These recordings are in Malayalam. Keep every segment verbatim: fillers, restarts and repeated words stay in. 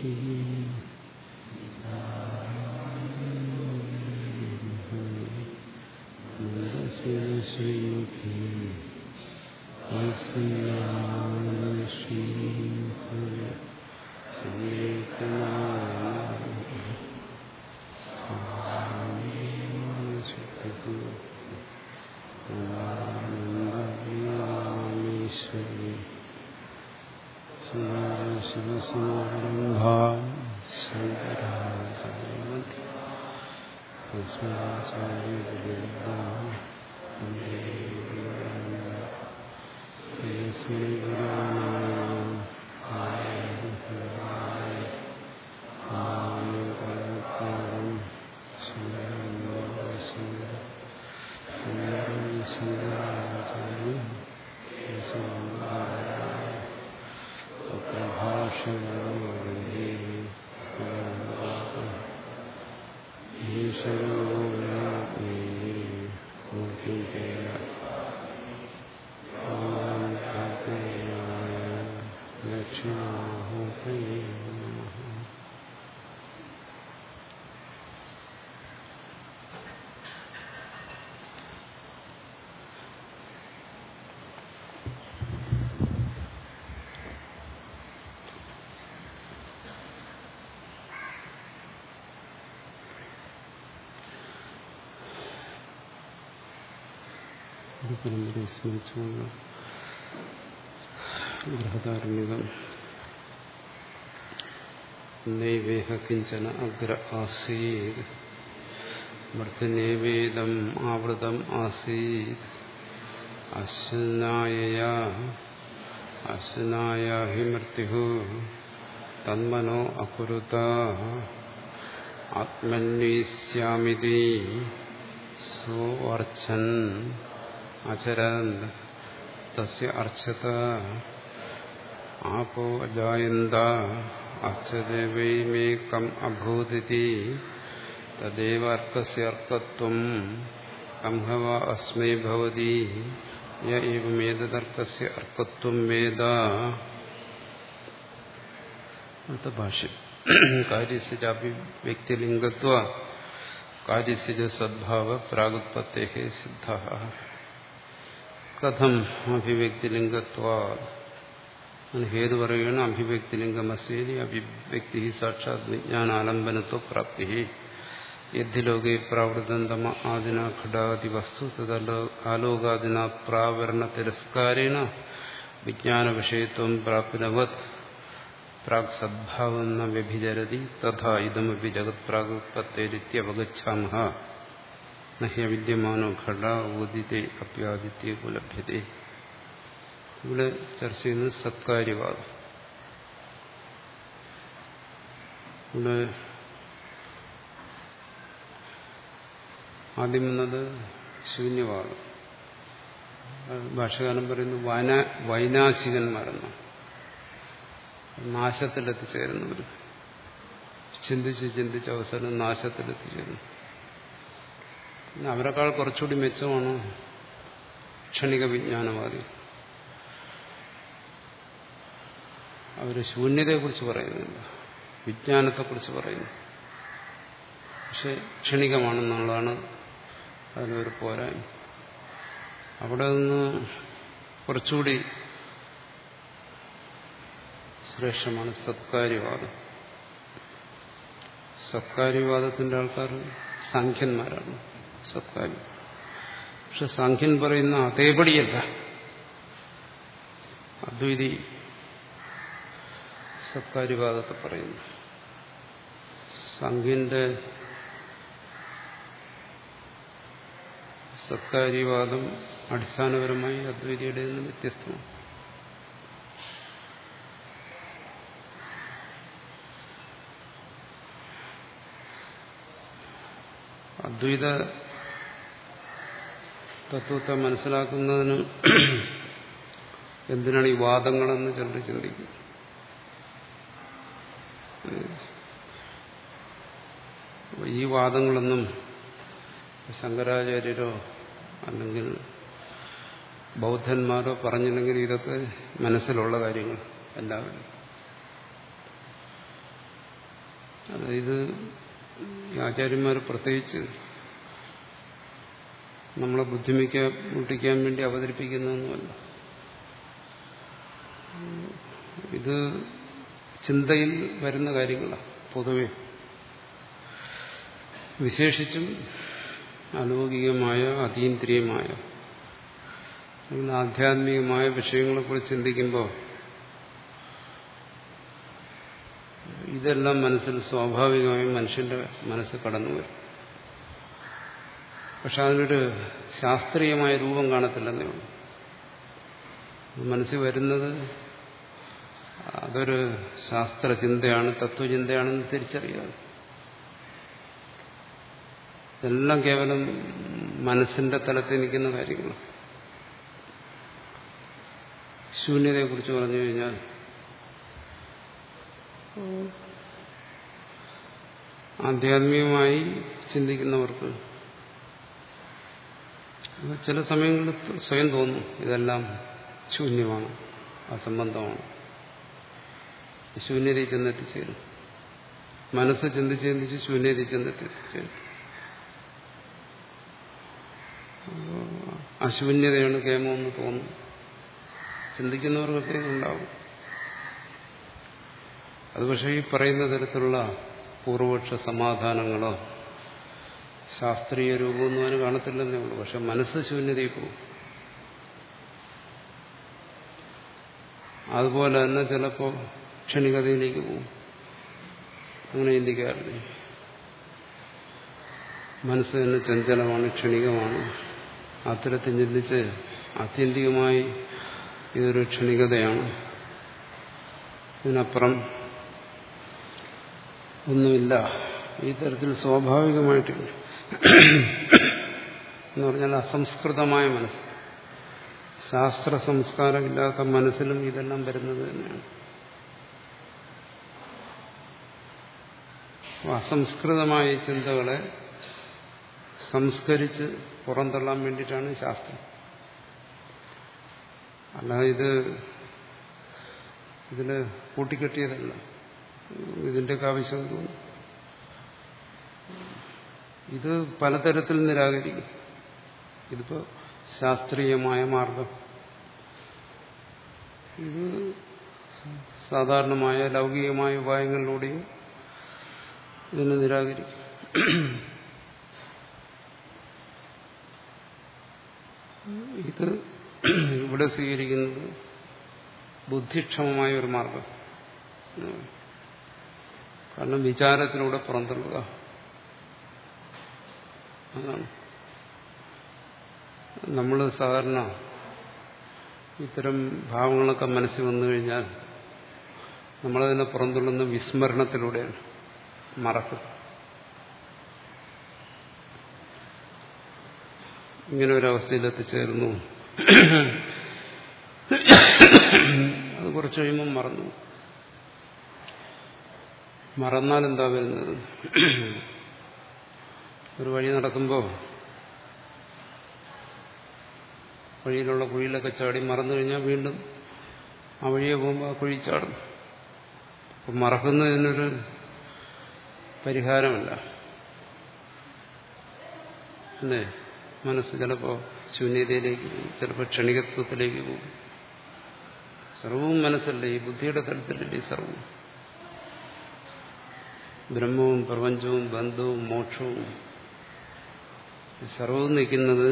പരമ്പരയെ സ്മരിച്ചുകൊണ്ട് ബൃഹദാരണ്യകം നൈവേഹ കിഞ്ചന അഗ്ര ആസീത് മൃത്യനേവേദം ആവൃതം ആസീത് അശ്നായയാ അശ്നായ ഹി മൃത്യു തന്മനോ അകുരുത ആത്മന്വേഷ്യാമിതി സോർച്ഛൻ അചരൻ തസ്യ അർച്ചത ആപോ അജായന്ത അർച്ചദേവൈമേകം അഭൂതിതി തദേവ അർക്കസ്യ അർക്കത്വം കംഹവ അസ്മൈ ഭവതി യ ഏവമേതദർക്കസ്യ അർക്കത്വം വേദ. അടുത്ത ഭാഷ്യം. കാര്യസ്യ ചാപി വ്യക്തിലിംഗത്വ കാര്യസ്യ സദ്ഭാവ പ്രാഗുത്പത്തേഃ സിദ്ധഃ. കഥം അഭിവ്യക്തിലിംഗത്വാ ഹേതു പറയുകയാണ്. അഭിവ്യക്തിലിംഗമസ്യേതി അഭിവ്യക്തി സാക്ഷാത് വിജ്ഞാനാലംബനത്വ പ്രാപ്തി യദ്ധി ലോകേ പ്രാവൃതം തമ ആദിന ഘടാതി വസ്തു തദ ആലോകാദിന പ്രാവരണ തിരസ്കാരേണ വിജ്ഞാന വിഷയത്വം പ്രാപ്നവത് പ്രാഗ് സദ്ഭാവം ന വ്യഭിചരതി തഥാ ഇദമപി ജഗത് പ്രാഗുത്പത്തേരിത്യവഗച്ഛാമഃ നഹ്യ വിദ്യമാനോ ഘട ഉദിതേ അപ്യാദിത്യേ ഉപലഭ്യതേ. ഇവിടെ ചർച്ച ചെയ്യുന്നത് സത്കാര്യവാദം. ഇവിടെ ആദ്യം വന്നത് ശൂന്യവാദം. ഭാഷകാരൻ പറയുന്നു വൈനാ വൈനാശികന്മാരെന്നാണ്, നാശത്തിലെത്തിച്ചേരുന്നവർ. ചിന്തിച്ച് ചിന്തിച്ച് അവസാനം നാശത്തിലെത്തിച്ചേരുന്നു. അവരെക്കാൾ കുറച്ചുകൂടി മെച്ചമാണ് ക്ഷണിക വിജ്ഞാനവാദി. അവർ ശൂന്യതയെക്കുറിച്ച് പറയുന്നില്ല, വിജ്ഞാനത്തെക്കുറിച്ച് പറയുന്നു. പക്ഷെ ക്ഷണികമാണെന്നുള്ളതാണ് അതിനൊരു പോരായ്മ. അവിടെ നിന്ന് കുറച്ചുകൂടി ശ്രേഷ്ഠമാണ് സത്കാര്യവാദം. സത്കാര്യവാദത്തിന്റെ ആൾക്കാർ സാഖ്യന്മാരാണ്. സത്കാര്യം. പക്ഷെ സാഖ്യൻ പറയുന്ന അതേപടിയല്ല. അദ്വൈതി സത്കാര്യവാദത്തെ പറയുന്നു. സാഖ്യന്റെ സത്കാര്യവാദം അടിസ്ഥാനപരമായി അദ്വൈതിയുടെ നിന്ന് വ്യത്യസ്തമാണ്. അദ്വൈത തത്വത്തെ മനസ്സിലാക്കുന്നതിന് എന്തിനാണ് ഈ വാദങ്ങളെന്ന് ചിലർ ചിന്തിക്കും. ഈ വാദങ്ങളൊന്നും ശങ്കരാചാര്യരോ അല്ലെങ്കിൽ ബൗദ്ധന്മാരോ പറഞ്ഞില്ലെങ്കിൽ ഇതൊക്കെ മനസ്സിലുള്ള കാര്യങ്ങൾ എല്ലാവരും. അതായത് ഈ ആചാര്യന്മാർ പ്രത്യേകിച്ച് നമ്മളെ ബുദ്ധിമിക്കാൻ മുട്ടിക്കാൻ വേണ്ടി അവതരിപ്പിക്കുന്നതൊന്നുമല്ല. ഇത് ചിന്തയിൽ വരുന്ന കാര്യങ്ങളാണ് പൊതുവെ. വിശേഷിച്ചും അലൗകികമായ അതീന്ദ്രിയമായ അല്ലെങ്കിൽ ആധ്യാത്മികമായ വിഷയങ്ങളെക്കുറിച്ച് ചിന്തിക്കുമ്പോൾ ഇതെല്ലാം മനസ്സിൽ സ്വാഭാവികമായും മനുഷ്യന്റെ മനസ്സ് കടന്നു വരും. പക്ഷെ അതിനൊരു ശാസ്ത്രീയമായ രൂപം കാണത്തില്ലെന്നേ ഉള്ളൂ. മനസ്സിൽ വരുന്നത് അതൊരു ശാസ്ത്രചിന്തയാണ്, തത്വചിന്തയാണെന്ന് തിരിച്ചറിയാതെ ഇതെല്ലാം കേവലം മനസ്സിന്റെ തലത്തിൽ നിൽക്കുന്ന കാര്യങ്ങൾ. ശൂന്യതയെക്കുറിച്ച് പറഞ്ഞു കഴിഞ്ഞാൽ ആധ്യാത്മികമായി ചിന്തിക്കുന്നവർക്ക് ചില സമയങ്ങളിൽ സ്വയം തോന്നും ഇതെല്ലാം ശൂന്യമാണ്, അസംബന്ധമാണ്. ശൂന്യതയിൽ ചെന്നെത്തിച്ചേരും. മനസ്സ് ചിന്തിച്ച് ചിന്തിച്ച് ശൂന്യതയിൽ ചെന്നെത്തിച്ചേരും. അശൂന്യതയാണ് കേമമെന്ന് തോന്നും. ചിന്തിക്കുന്നവർക്കൊക്കെ ഉണ്ടാവും. അത് പക്ഷേ ഈ പറയുന്ന തരത്തിലുള്ള പൂർവപക്ഷ സമാധാനങ്ങളോ ശാസ്ത്രീയ രൂപമൊന്നും അതിന് കാണത്തില്ലെന്നേ ഉള്ളൂ. പക്ഷെ മനസ്സ് ശൂന്യതയിൽ പോകും. അതുപോലെ തന്നെ ചിലപ്പോൾ ക്ഷണികതയിലേക്ക് പോകും. അങ്ങനെ ചിന്തിക്കാറില്ലേ? മനസ്സ് തന്നെ ചഞ്ചലമാണ്, ക്ഷണികമാണ്. അത്തരത്തിൽ ചിന്തിച്ച് ആത്യന്തികമായി ഇതൊരു ക്ഷണികതയാണ്, ഇതിനപ്പുറം ഒന്നുമില്ല, ഈ തരത്തിൽ സ്വാഭാവികമായിട്ടില്ല എന്ന് പറഞ്ഞാൽ അസംസ്കൃതമായ മനസ്സ്, ശാസ്ത്ര സംസ്കാരമില്ലാത്ത മനസ്സിലും ഇതെല്ലാം വരുന്നത് തന്നെയാണ്. അസംസ്കൃതമായ ചിന്തകളെ സംസ്കരിച്ച് പുറന്തള്ളാൻ വേണ്ടിയിട്ടാണ് ശാസ്ത്രം. അല്ലാതെ ഇത് ഇതിന് കൂട്ടിക്കെട്ടിയതല്ല. ഇതിൻ്റെയൊക്കെ ആവശ്യം തോന്നുന്നു. ഇത് പലതരത്തിൽ നിരാകരിക്കും. ഇതിപ്പോ ശാസ്ത്രീയമായ മാർഗം, ഇത് സാധാരണമായ ലൗകികമായ ഉപായങ്ങളിലൂടെയും ഇതിനെ നിരാകരിക്കും. ഇത് ഇവിടെ സ്വീകരിക്കുന്നത് ബുദ്ധിക്ഷമമായ ഒരു മാർഗം. കാരണം വിചാരത്തിലൂടെ പുറന്തള്ളുക അതാണ്. നമ്മൾ സാധാരണ ഇത്തരം ഭാവങ്ങളൊക്കെ മനസ്സിൽ വന്നു കഴിഞ്ഞാൽ നമ്മളതിനെ പുറന്തള്ളുന്ന വിസ്മരണത്തിലൂടെയാണ്, മറക്കും. ഇങ്ങനെ ഒരവസ്ഥയിലെത്തിച്ചേർന്നു, അത് കുറച്ച് കഴിയുമ്പം മറന്നു. മറന്നാൽ എന്താ വരുന്നത്? ഒരു വഴി നടക്കുമ്പോൾ വഴിയിലുള്ള കുഴിയിലൊക്കെ ചാടി മറന്നു കഴിഞ്ഞാൽ വീണ്ടും ആ വഴിയെ പോകുമ്പോൾ ആ കുഴി ചാടും. അപ്പം മറക്കുന്നതിനൊരു പരിഹാരമല്ല. അല്ലേ? മനസ്സ് ചിലപ്പോൾ ശൂന്യതയിലേക്ക് പോകും, ചിലപ്പോൾ ക്ഷണികത്വത്തിലേക്ക് പോകും. സർവവും മനസ്സല്ലേ, ഈ ബുദ്ധിയുടെ തലത്തിലല്ലേ സർവവും. ബ്രഹ്മവും പ്രപഞ്ചവും ബന്ധവും മോക്ഷവും സർവവും നിൽക്കുന്നത്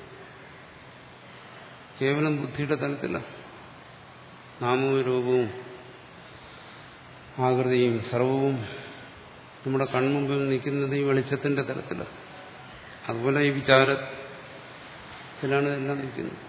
കേവലം ബുദ്ധിയുടെ തലത്തിലാണ്. നാമവും രൂപവും ആകൃതിയും സർവവും നമ്മുടെ കൺമുമ്പിൽ നിൽക്കുന്നത് ഈ വെളിച്ചത്തിന്റെ തലത്തിലാണ്. അതുപോലെ ഈ വിചാരത്തിലാണ് ഇതെല്ലാം നിൽക്കുന്നത്.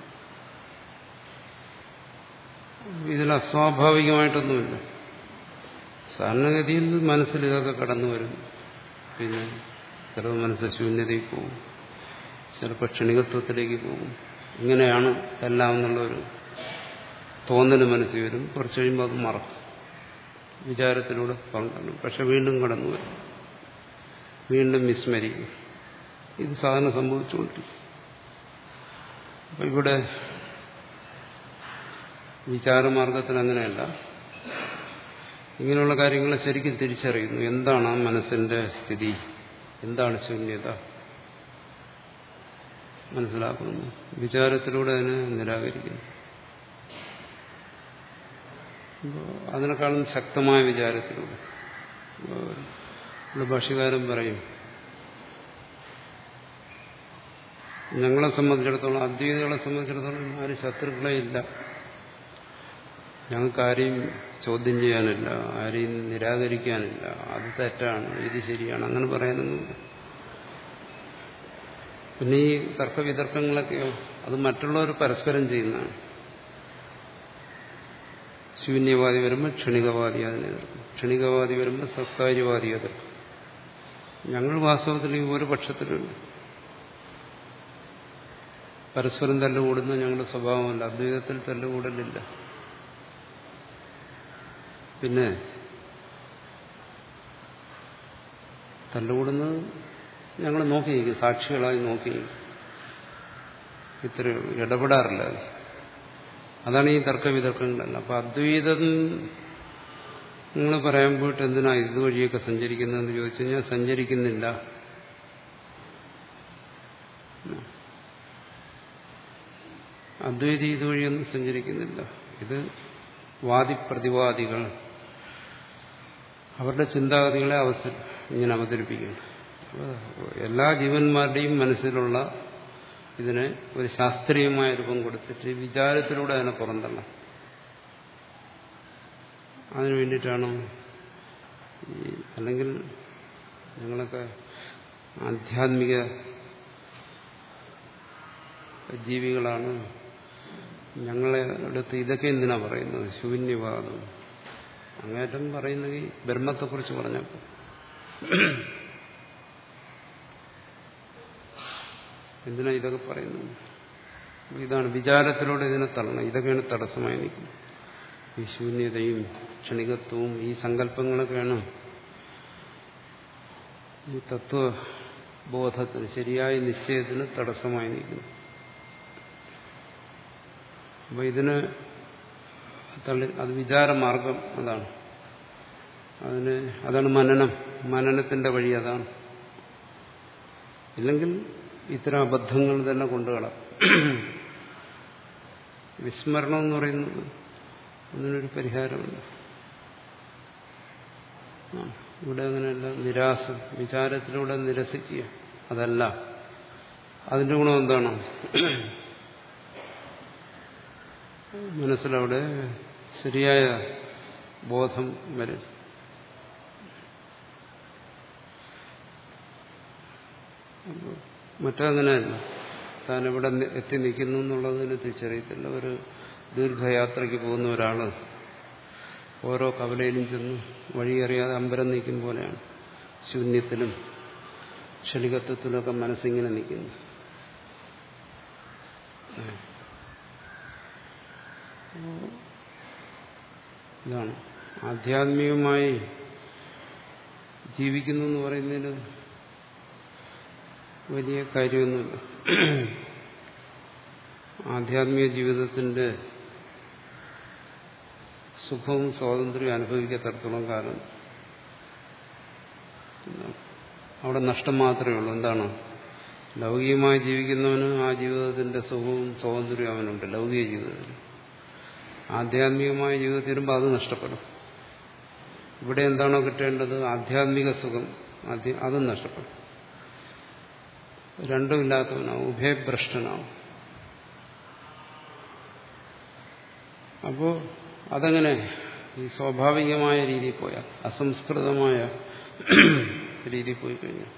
ഇതിൽ അസ്വാഭാവികമായിട്ടൊന്നുമില്ല. സാധാരണഗതിയിൽ മനസ്സിൽ ഇതൊക്കെ കടന്നു വരും. പിന്നെ ചിലപ്പോൾ മനസ്സ് ശൂന്യതയിൽ പോകും, ചിലപ്പോൾ ക്ഷണികത്വത്തിലേക്ക് പോകും. ഇങ്ങനെയാണ് എല്ലാം എന്നുള്ളൊരു തോന്നൽ മനസ്സിൽ വരും. കുറച്ച് കഴിയുമ്പോൾ അത് മറക്കും, വിചാരത്തിലൂടെ പങ്കെടുക്കും. പക്ഷെ വീണ്ടും കടന്നു വരും, വീണ്ടും വിസ്മരിക്കും. ഇത് സാധാരണ സംഭവിച്ചുകൊണ്ടിരിക്കും. അപ്പം ഇവിടെ വിചാരമാർഗത്തിൽ അങ്ങനെയല്ല. ഇങ്ങനെയുള്ള കാര്യങ്ങളെ ശരിക്കും തിരിച്ചറിയുന്നു. എന്താണ് ആ മനസ്സിന്റെ സ്ഥിതി, എന്താണ് ശൂന്യത മനസ്സിലാക്കുന്നു. വിചാരത്തിലൂടെ അതിനെ നിരാകരിക്കുന്നു. അതിനേക്കാളും ശക്തമായ വിചാരത്തിലൂടെ. ഇവിടെ ഭാഷ്യകാരൻ പറയും, ഞങ്ങളെ സംബന്ധിച്ചിടത്തോളം, അദ്വൈതികളെ സംബന്ധിച്ചിടത്തോളം ആരും ശത്രുക്കളെ ഇല്ല. ഞങ്ങൾക്ക് ആരെയും ചോദ്യം ചെയ്യാനില്ല, ആരെയും നിരാകരിക്കാനില്ല. അത് തെറ്റാണ്, ഇത് ശരിയാണ്, അങ്ങനെ പറയാനൊന്നുമില്ല. പിന്നെ ഈ തർക്കവിതർക്കങ്ങളൊക്കെയോ അത് മറ്റുള്ളവർ പരസ്പരം ചെയ്യുന്നതാണ്. ശൂന്യവാദി വരുമ്പോൾ ക്ഷണികവാദി അതിനെ എതിർക്കും, ക്ഷണികവാദി വരുമ്പോൾ സത്കാര്യവാദി എതിർക്കും. ഞങ്ങൾ വാസ്തവത്തിൽ ഈ ഒരു പക്ഷത്തിലുണ്ട്. പരസ്പരം തല്ലുകൂടുന്ന ഞങ്ങളുടെ സ്വഭാവമല്ല. അദ്വൈതത്തിൽ തല്ലുകൂടലില്ല. പിന്നെ തല്ലുകൂടുന്നത് ഞങ്ങൾ നോക്കിയിരിക്കും, സാക്ഷികളായി നോക്കിയിരിക്കും. ഇത്ര ഇടപെടാറില്ല. അതാണ് ഈ തർക്കവിതർക്കങ്ങളല്ല. അപ്പൊ അദ്വൈതം നിങ്ങൾ പറയാൻ പോയിട്ട് എന്തിനാ ഇതുവഴിയൊക്കെ സഞ്ചരിക്കുന്നതെന്ന് ചോദിച്ചു കഴിഞ്ഞാൽ സഞ്ചരിക്കുന്നില്ല. അദ്വൈതി ഇതുവഴിയൊന്നും സഞ്ചരിക്കുന്നില്ല. ഇത് വാദിപ്രതിവാദികൾ അവരുടെ ചിന്താഗതികളെ അവസരം ഇങ്ങനെ അവതരിപ്പിക്കുന്നു. എല്ലാ ജീവന്മാരുടെയും മനസ്സിലുള്ള ഇതിനെ ഒരു ശാസ്ത്രീയമായ രൂപം കൊടുത്തിട്ട് വിചാരത്തിലൂടെ അതിനെ പുറന്തള്ളാം. അതിനു വേണ്ടിയിട്ടാണ് ഈ, അല്ലെങ്കിൽ ഞങ്ങളൊക്കെ ആധ്യാത്മിക ജീവികളാണ്, ഞങ്ങളെ അടുത്ത് ഇതൊക്കെ എന്തിനാ പറയുന്നത്, ശൂന്യവാദം അങ്ങേറ്റം പറയുന്നത് ഈ ബ്രഹ്മത്തെക്കുറിച്ച് പറഞ്ഞപ്പോൾ എന്തിനാ ഇതൊക്കെ പറയുന്നത്? ഇതാണ് വിചാരത്തിലൂടെ ഇതിനെ തള്ളണം. ഇതൊക്കെയാണ് തടസ്സമായി നിൽക്കുന്നത്. ഈ ശൂന്യതയും ക്ഷണികത്വവും ഈ സങ്കല്പങ്ങളൊക്കെയാണ് ഈ തത്വബോധത്തിന്, ശരിയായ നിശ്ചയത്തിന് തടസ്സമായി നിൽക്കുന്നത്. അപ്പൊ ഇതിന് തള്ളി, അത് വിചാരമാർഗം, അതാണ് അതിന് അതാണ് മനനം. മനനത്തിന്റെ വഴി അതാണ്. ഇല്ലെങ്കിൽ ഇത്തരം അബദ്ധങ്ങൾ തന്നെ കൊണ്ടുകളാം. വിസ്മരണം എന്ന് പറയുന്നത് അതിനൊരു പരിഹാരമുണ്ട്. ഇവിടെ അങ്ങനെയല്ല. നിരാശ, വിചാരത്തിലൂടെ നിരസിക്കുക, അതല്ല. അതിന്റെ ഗുണം എന്താണ്? മനസ്സിലവിടെ ശരിയായ ബോധം വരും. മറ്റങ്ങനെയല്ല. താൻ എവിടെ എത്തി നിൽക്കുന്നു എന്നുള്ളതിന് തിരിച്ചറിയത്തില്ല. ഒരു ദീർഘയാത്രയ്ക്ക് പോകുന്ന ഒരാൾ ഓരോ കവലയിലും ചെന്ന് വഴിയറിയാതെ അമ്പരം നിൽക്കും പോലെയാണ്. ശൂന്യത്തിലും ക്ഷണികത്വത്തിലൊക്കെ മനസ്സിങ്ങനെ നിൽക്കുന്നു. ഇതാണ് ആധ്യാത്മികമായി ജീവിക്കുന്നു എന്ന് പറയുന്നതിന് വലിയ കാര്യമൊന്നുമില്ല. ആധ്യാത്മിക ജീവിതത്തിന്റെ സുഖവും സ്വാതന്ത്ര്യവും അനുഭവിക്കത്തടത്തോളം കാലം അവിടെ നഷ്ടം മാത്രമേ ഉള്ളൂ. എന്താണ്? ലൗകികമായി ജീവിക്കുന്നവന് ആ ജീവിതത്തിന്റെ സുഖവും സ്വാതന്ത്ര്യവും അവനുണ്ട്, ലൗകിക ജീവിതത്തിൽ. ആധ്യാത്മികമായ ജീവിതത്തിൽ വരുമ്പോൾ അത് നഷ്ടപ്പെടും. ഇവിടെ എന്താണോ കിട്ടേണ്ടത്, ആധ്യാത്മിക സുഖം, അതും നഷ്ടപ്പെടും. രണ്ടുമില്ലാത്തവനാവും, ഉഭയഭ്രഷ്ടനാവും. അപ്പോൾ അതങ്ങനെ ഈ സ്വാഭാവികമായ രീതിയിൽ പോയാൽ, അസംസ്കൃതമായ രീതിയിൽ പോയി കഴിഞ്ഞാൽ,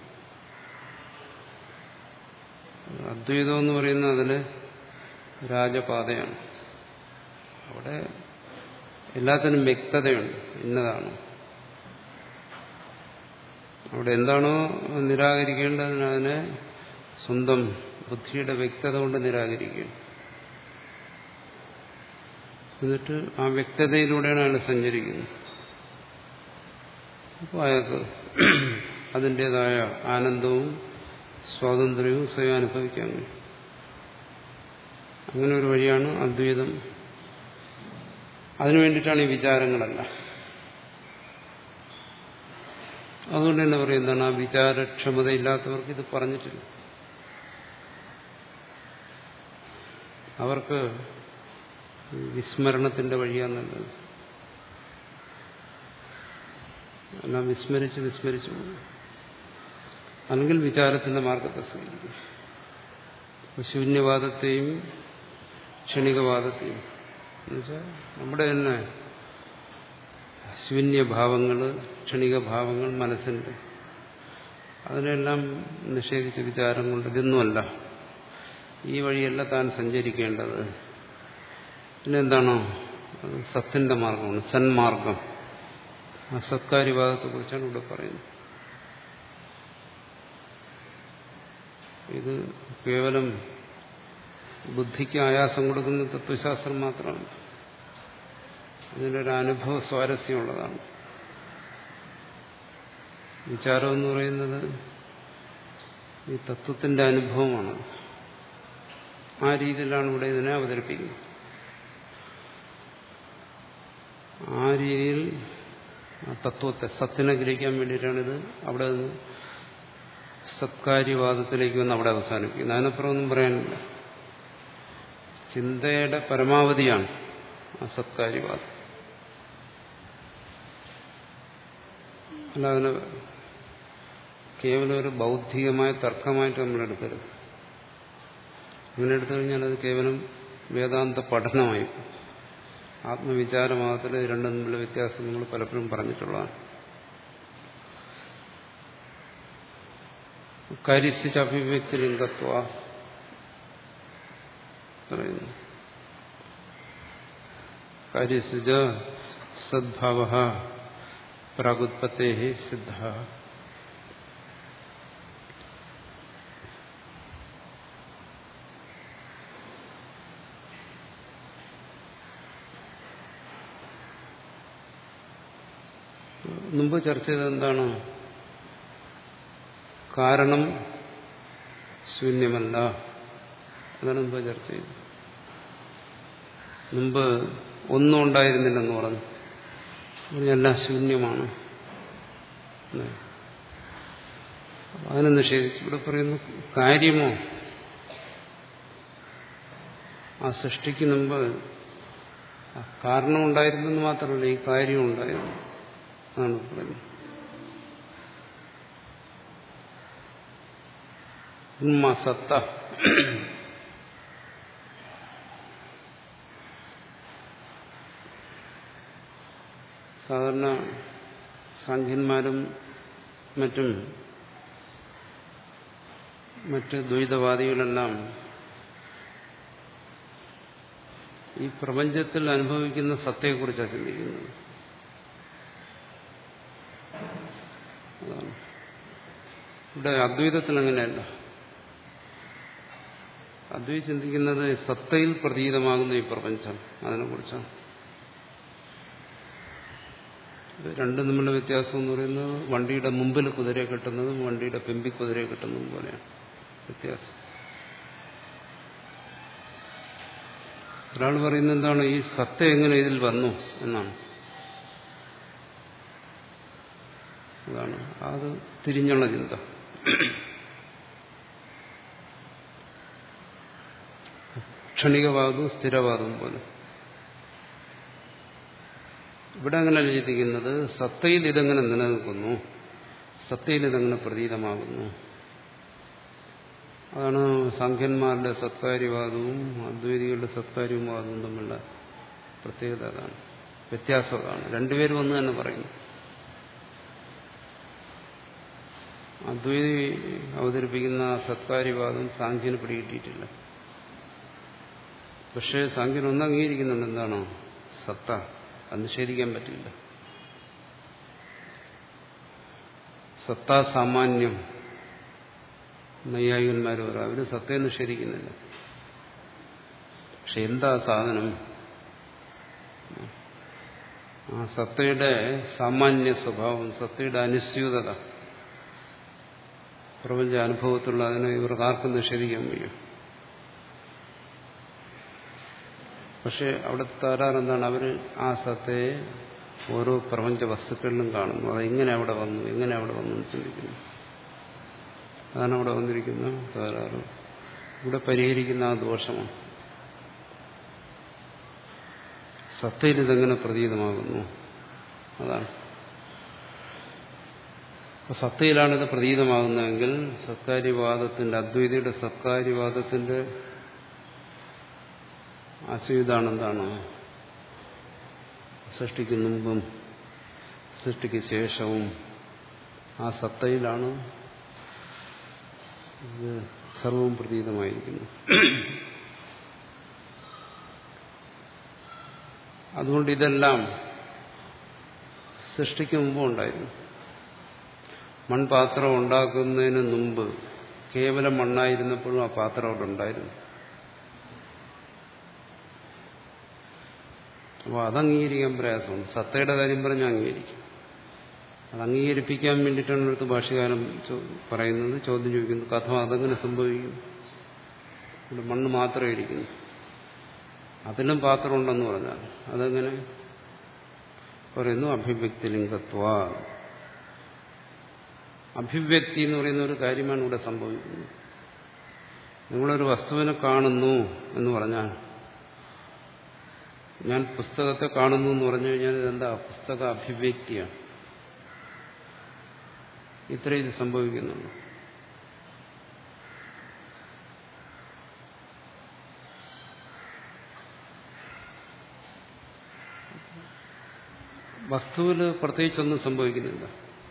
അദ്വൈതം എന്ന് പറയുന്നത് അതിൽ രാജപാതയാണ്. അവിടെ എല്ലാത്തിനും വ്യക്തതയുണ്ട്, ഇന്നതാണ്. അവിടെ എന്താണോ നിരാകരിക്കേണ്ടതിന് അതിനെ സ്വന്തം ബുദ്ധിയുടെ വ്യക്തത കൊണ്ട് നിരാകരിക്കുകയാണ്. എന്നിട്ട് ആ വ്യക്തതയിലൂടെയാണ് അയാൾ സഞ്ചരിക്കുന്നത്. അപ്പോൾ അയാൾക്ക് അതിൻ്റെതായ ആനന്ദവും സ്വാതന്ത്ര്യവും സ്വയം അനുഭവിക്കാൻ കഴിയും. അങ്ങനെ ഒരു വഴിയാണ് അദ്വൈതം. അതിനു വേണ്ടിയിട്ടാണ് ഈ വിചാരങ്ങളല്ല. അതുകൊണ്ട് തന്നെ പറയും എന്താണ്, ആ വിചാരക്ഷമതയില്ലാത്തവർക്ക് ഇത് പറഞ്ഞിട്ടില്ല. അവർക്ക് വിസ്മരണത്തിന്റെ വഴിയാന്നുള്ളത്. എല്ലാം വിസ്മരിച്ച് വിസ്മരിച്ചു പോകും. അല്ലെങ്കിൽ വിചാരത്തിന്റെ മാർഗത്തെ സ്വീകരിക്കും. ശൂന്യവാദത്തെയും ക്ഷണികവാദത്തെയും എന്നുവെച്ചാൽ നമ്മുടെ തന്നെ ശൂന്യഭാവങ്ങൾ, ക്ഷണികഭാവങ്ങൾ മനസ്സിന്റെ, അതിനെല്ലാം നിഷേധിച്ച വിചാരം കൊണ്ട് ഇതൊന്നുമല്ല, ഈ വഴിയല്ല താൻ സഞ്ചരിക്കേണ്ടത്. പിന്നെന്താണോ അത് സത്തിന്റെ മാർഗമാണ്, സന്മാർഗം. ആ സത്കാര്യവാദത്തെക്കുറിച്ചാണ് ഇവിടെ പറയുന്നത്. ഇത് കേവലം ബുദ്ധിക്ക് ആയാസം കൊടുക്കുന്ന തത്വശാസ്ത്രം മാത്രമാണ്. ഇതിനൊരു അനുഭവ സ്വാരസ്യമുള്ളതാണ്. വിചാരം എന്ന് പറയുന്നത് ഈ തത്വത്തിന്റെ അനുഭവമാണ്. ആ രീതിയിലാണ് ഇവിടെ ഇതിനെ അവതരിപ്പിക്കുന്നത്. ആ രീതിയിൽ ആ തത്വത്തെ, സത്തിനെ ഗ്രഹിക്കാൻ വേണ്ടിയിട്ടാണിത് അവിടെ നിന്ന് സത്കാര്യവാദത്തിലേക്ക് വന്ന് അവിടെ അവസാനിപ്പിക്കുന്നത്. അതിനപ്പുറം ഒന്നും പറയാനില്ല. ചിന്തയുടെ പരമാവധിയാണ് ആ സത്കാര്യവാദം. അല്ല അതിനെ കേവലം ഒരു ബൗദ്ധികമായ തർക്കമായിട്ട് നമ്മളെടുക്കരുത്. അങ്ങനെ എടുത്തു കഴിഞ്ഞാൽ അത് കേവലം വേദാന്ത പഠനമായി. ആത്മവിചാരമാകത്തിൽ രണ്ടും തമ്മിലുള്ള വ്യത്യാസം നമ്മൾ പലപ്പോഴും പറഞ്ഞിട്ടുള്ളതാണ്. കാര്യസ്ഥിച്ച അഭിവ്യക്തി ലിംഗത്വ പറയുന്നു. കാര്യസ്ഥിച്ച സദ്ഭാവ പ്രാഗുത്പത്തേ സിദ്ധ. മുമ്പ് ചർച്ച ചെയ്തത് എന്താണ്? കാരണം ശൂന്യമല്ല. അതാണ് മുമ്പ് ചർച്ച ചെയ്തത്. മുമ്പ് ഒന്നും ഉണ്ടായിരുന്നില്ലെന്ന് പറഞ്ഞു. എല്ലാം ശൂന്യമാണ്. അതിനെ നിഷേധിച്ചു. ഇവിടെ പറയുന്നു കാര്യമോ, ആ സൃഷ്ടിക്ക് മുമ്പ് കാരണം ഉണ്ടായിരുന്നെന്ന് മാത്രമല്ല, ഈ കാര്യം ഉണ്ടായിരുന്നു. ആണ് പറയുന്നത്. ഉന്മസത്ത സാധാരണ സാഖ്യന്മാരും മറ്റും മറ്റ് ദ്വൈതവാദികളെല്ലാം ഈ പ്രപഞ്ചത്തിൽ അനുഭവിക്കുന്ന സത്തയെക്കുറിച്ചാണ് ചിന്തിക്കുന്നത്. അതാണ്. ഇവിടെ അദ്വൈതത്തിൽ അങ്ങനെയല്ല. അദ്വൈതം ചിന്തിക്കുന്നത് സത്തയിൽ പ്രതീതമാകുന്ന ഈ പ്രപഞ്ചം, അതിനെക്കുറിച്ചാണ്. രണ്ടും തമ്മിലുള്ള വ്യത്യാസം എന്ന് പറയുന്നത് വണ്ടിയുടെ മുമ്പിൽ കുതിരയെ കെട്ടുന്നതും വണ്ടിയുടെ പിമ്പി കുതിരയെ കെട്ടുന്നതും പോലെയാണ് വ്യത്യാസം. ഒരാൾ പറയുന്നത് എന്താണ്, ഈ സത്ത എങ്ങനെ ഇതിൽ വന്നു എന്നാണ്. അതാണ് അത് തിരിഞ്ഞുള്ള ചിന്ത. ക്ഷണികവാദവും സ്ഥിരവാദവും പോലെ. ഇവിടെ അങ്ങനെ ചിന്തിക്കുന്നത് സത്തയിൽ ഇതെങ്ങനെ നിലനിൽക്കുന്നു, സത്തയിൽ ഇതെങ്ങനെ പ്രതീതമാകുന്നു. അതാണ് സാഖ്യന്മാരുടെ സത്കാര്യവാദവും അദ്വൈതികളുടെ സത്കാര്യവാദവും തമ്മിലുള്ള പ്രത്യേകത. അതാണ് വ്യത്യാസം. അതാണ് രണ്ടുപേരും ഒന്ന് തന്നെ പറയുന്നു. അദ്വൈതി അവതരിപ്പിക്കുന്ന സത്കാര്യവാദം സാഖ്യന് പിടികിട്ടിയിട്ടില്ല. പക്ഷേ സാഖ്യൻ ഒന്ന് അംഗീകരിക്കുന്നുണ്ട്. എന്താണോ സത്ത, അത് നിഷേധിക്കാൻ പറ്റില്ല. സത്താ സാമാന്യം നൈയായികന്മാർ പറയാം, അവര് സത്തയെ നിഷേധിക്കുന്നില്ല. പക്ഷെ എന്താ സാധനം? ആ സത്തയുടെ സാമാന്യ സ്വഭാവം, സത്തയുടെ അനുസ്യൂതത, പ്രപഞ്ച അനുഭവത്തിലുള്ള അതിനെ ഇവർക്ക് ആർക്കും നിഷേധിക്കാൻ വയ്യ. പക്ഷെ അവിടെ തകരാറെന്താണ്? അവർ ആ സത്തയെ ഓരോ പ്രപഞ്ച വസ്തുക്കളിലും കാണുന്നു. അതെങ്ങനെ അവിടെ വന്നു, എങ്ങനെ അവിടെ വന്നു എന്ന് ചിന്തിക്കുന്നു. അതാണ് അവിടെ വന്നിരിക്കുന്ന തകരാറ്. ഇവിടെ പരിഹരിക്കുന്ന ആ ദോഷമാണ്. സത്തയിൽ ഇതെങ്ങനെ പ്രതീതമാകുന്നു, അതാണ്. അപ്പൊ സത്തയിലാണിത് പ്രതീതമാകുന്നതെങ്കിൽ സത്കാര്യവാദത്തിന്റെ, അദ്വൈതയുടെ സത്കാര്യവാദത്തിന്റെ ആശയം എന്താണ്? സൃഷ്ടിക്ക് മുമ്പും സൃഷ്ടിക്ക് ശേഷവും ആ സത്തയിലാണ് ഇത് സർവവും പ്രതീതമായിരിക്കുന്നു. അതുകൊണ്ട് ഇതെല്ലാം സൃഷ്ടിക്ക് മുമ്പും ഉണ്ടായിരുന്നു. മൺപാത്രം ഉണ്ടാക്കുന്നതിന് മുമ്പ് കേവലം മണ്ണായിരുന്നപ്പോഴും ആ പാത്രം അവിടെ ഉണ്ടായിരുന്നു. അപ്പോൾ അത് അംഗീകരിക്കാൻ പ്രയാസമുണ്ട്. സത്തയുടെ കാര്യം പറഞ്ഞാൽ അംഗീകരിക്കും. അത് അംഗീകരിപ്പിക്കാൻ വേണ്ടിയിട്ടാണ് അടുത്ത് ഭാഷ്യകാലം പറയുന്നത്, ചോദ്യം ചോദിക്കുന്നത്, കഥം അതെങ്ങനെ സംഭവിക്കും? ഇവിടെ മണ്ണ് മാത്രമേ ഇരിക്കുന്നു, അതിലും പാത്രം ഉണ്ടെന്ന് പറഞ്ഞാൽ അതെങ്ങനെ പറയുന്നു? അഭിവ്യക്തി ലിംഗത്വ. അഭിവ്യക്തി എന്ന് പറയുന്ന ഒരു കാര്യമാണ് ഇവിടെ സംഭവിക്കുന്നത്. നിങ്ങളൊരു വസ്തുവിനെ കാണുന്നു എന്ന് പറഞ്ഞാൽ, ഞാൻ പുസ്തകത്തെ കാണുന്നു എന്ന് പറഞ്ഞു കഴിഞ്ഞാൽ ഇതെന്താ? പുസ്തക അഭിവ്യക്തിയാണ്. ഇത്രേ ഇത് സംഭവിക്കുന്നുള്ളൂ. വസ്തുവിൽ പ്രത്യേകിച്ചൊന്നും സംഭവിക്കുന്നില്ല.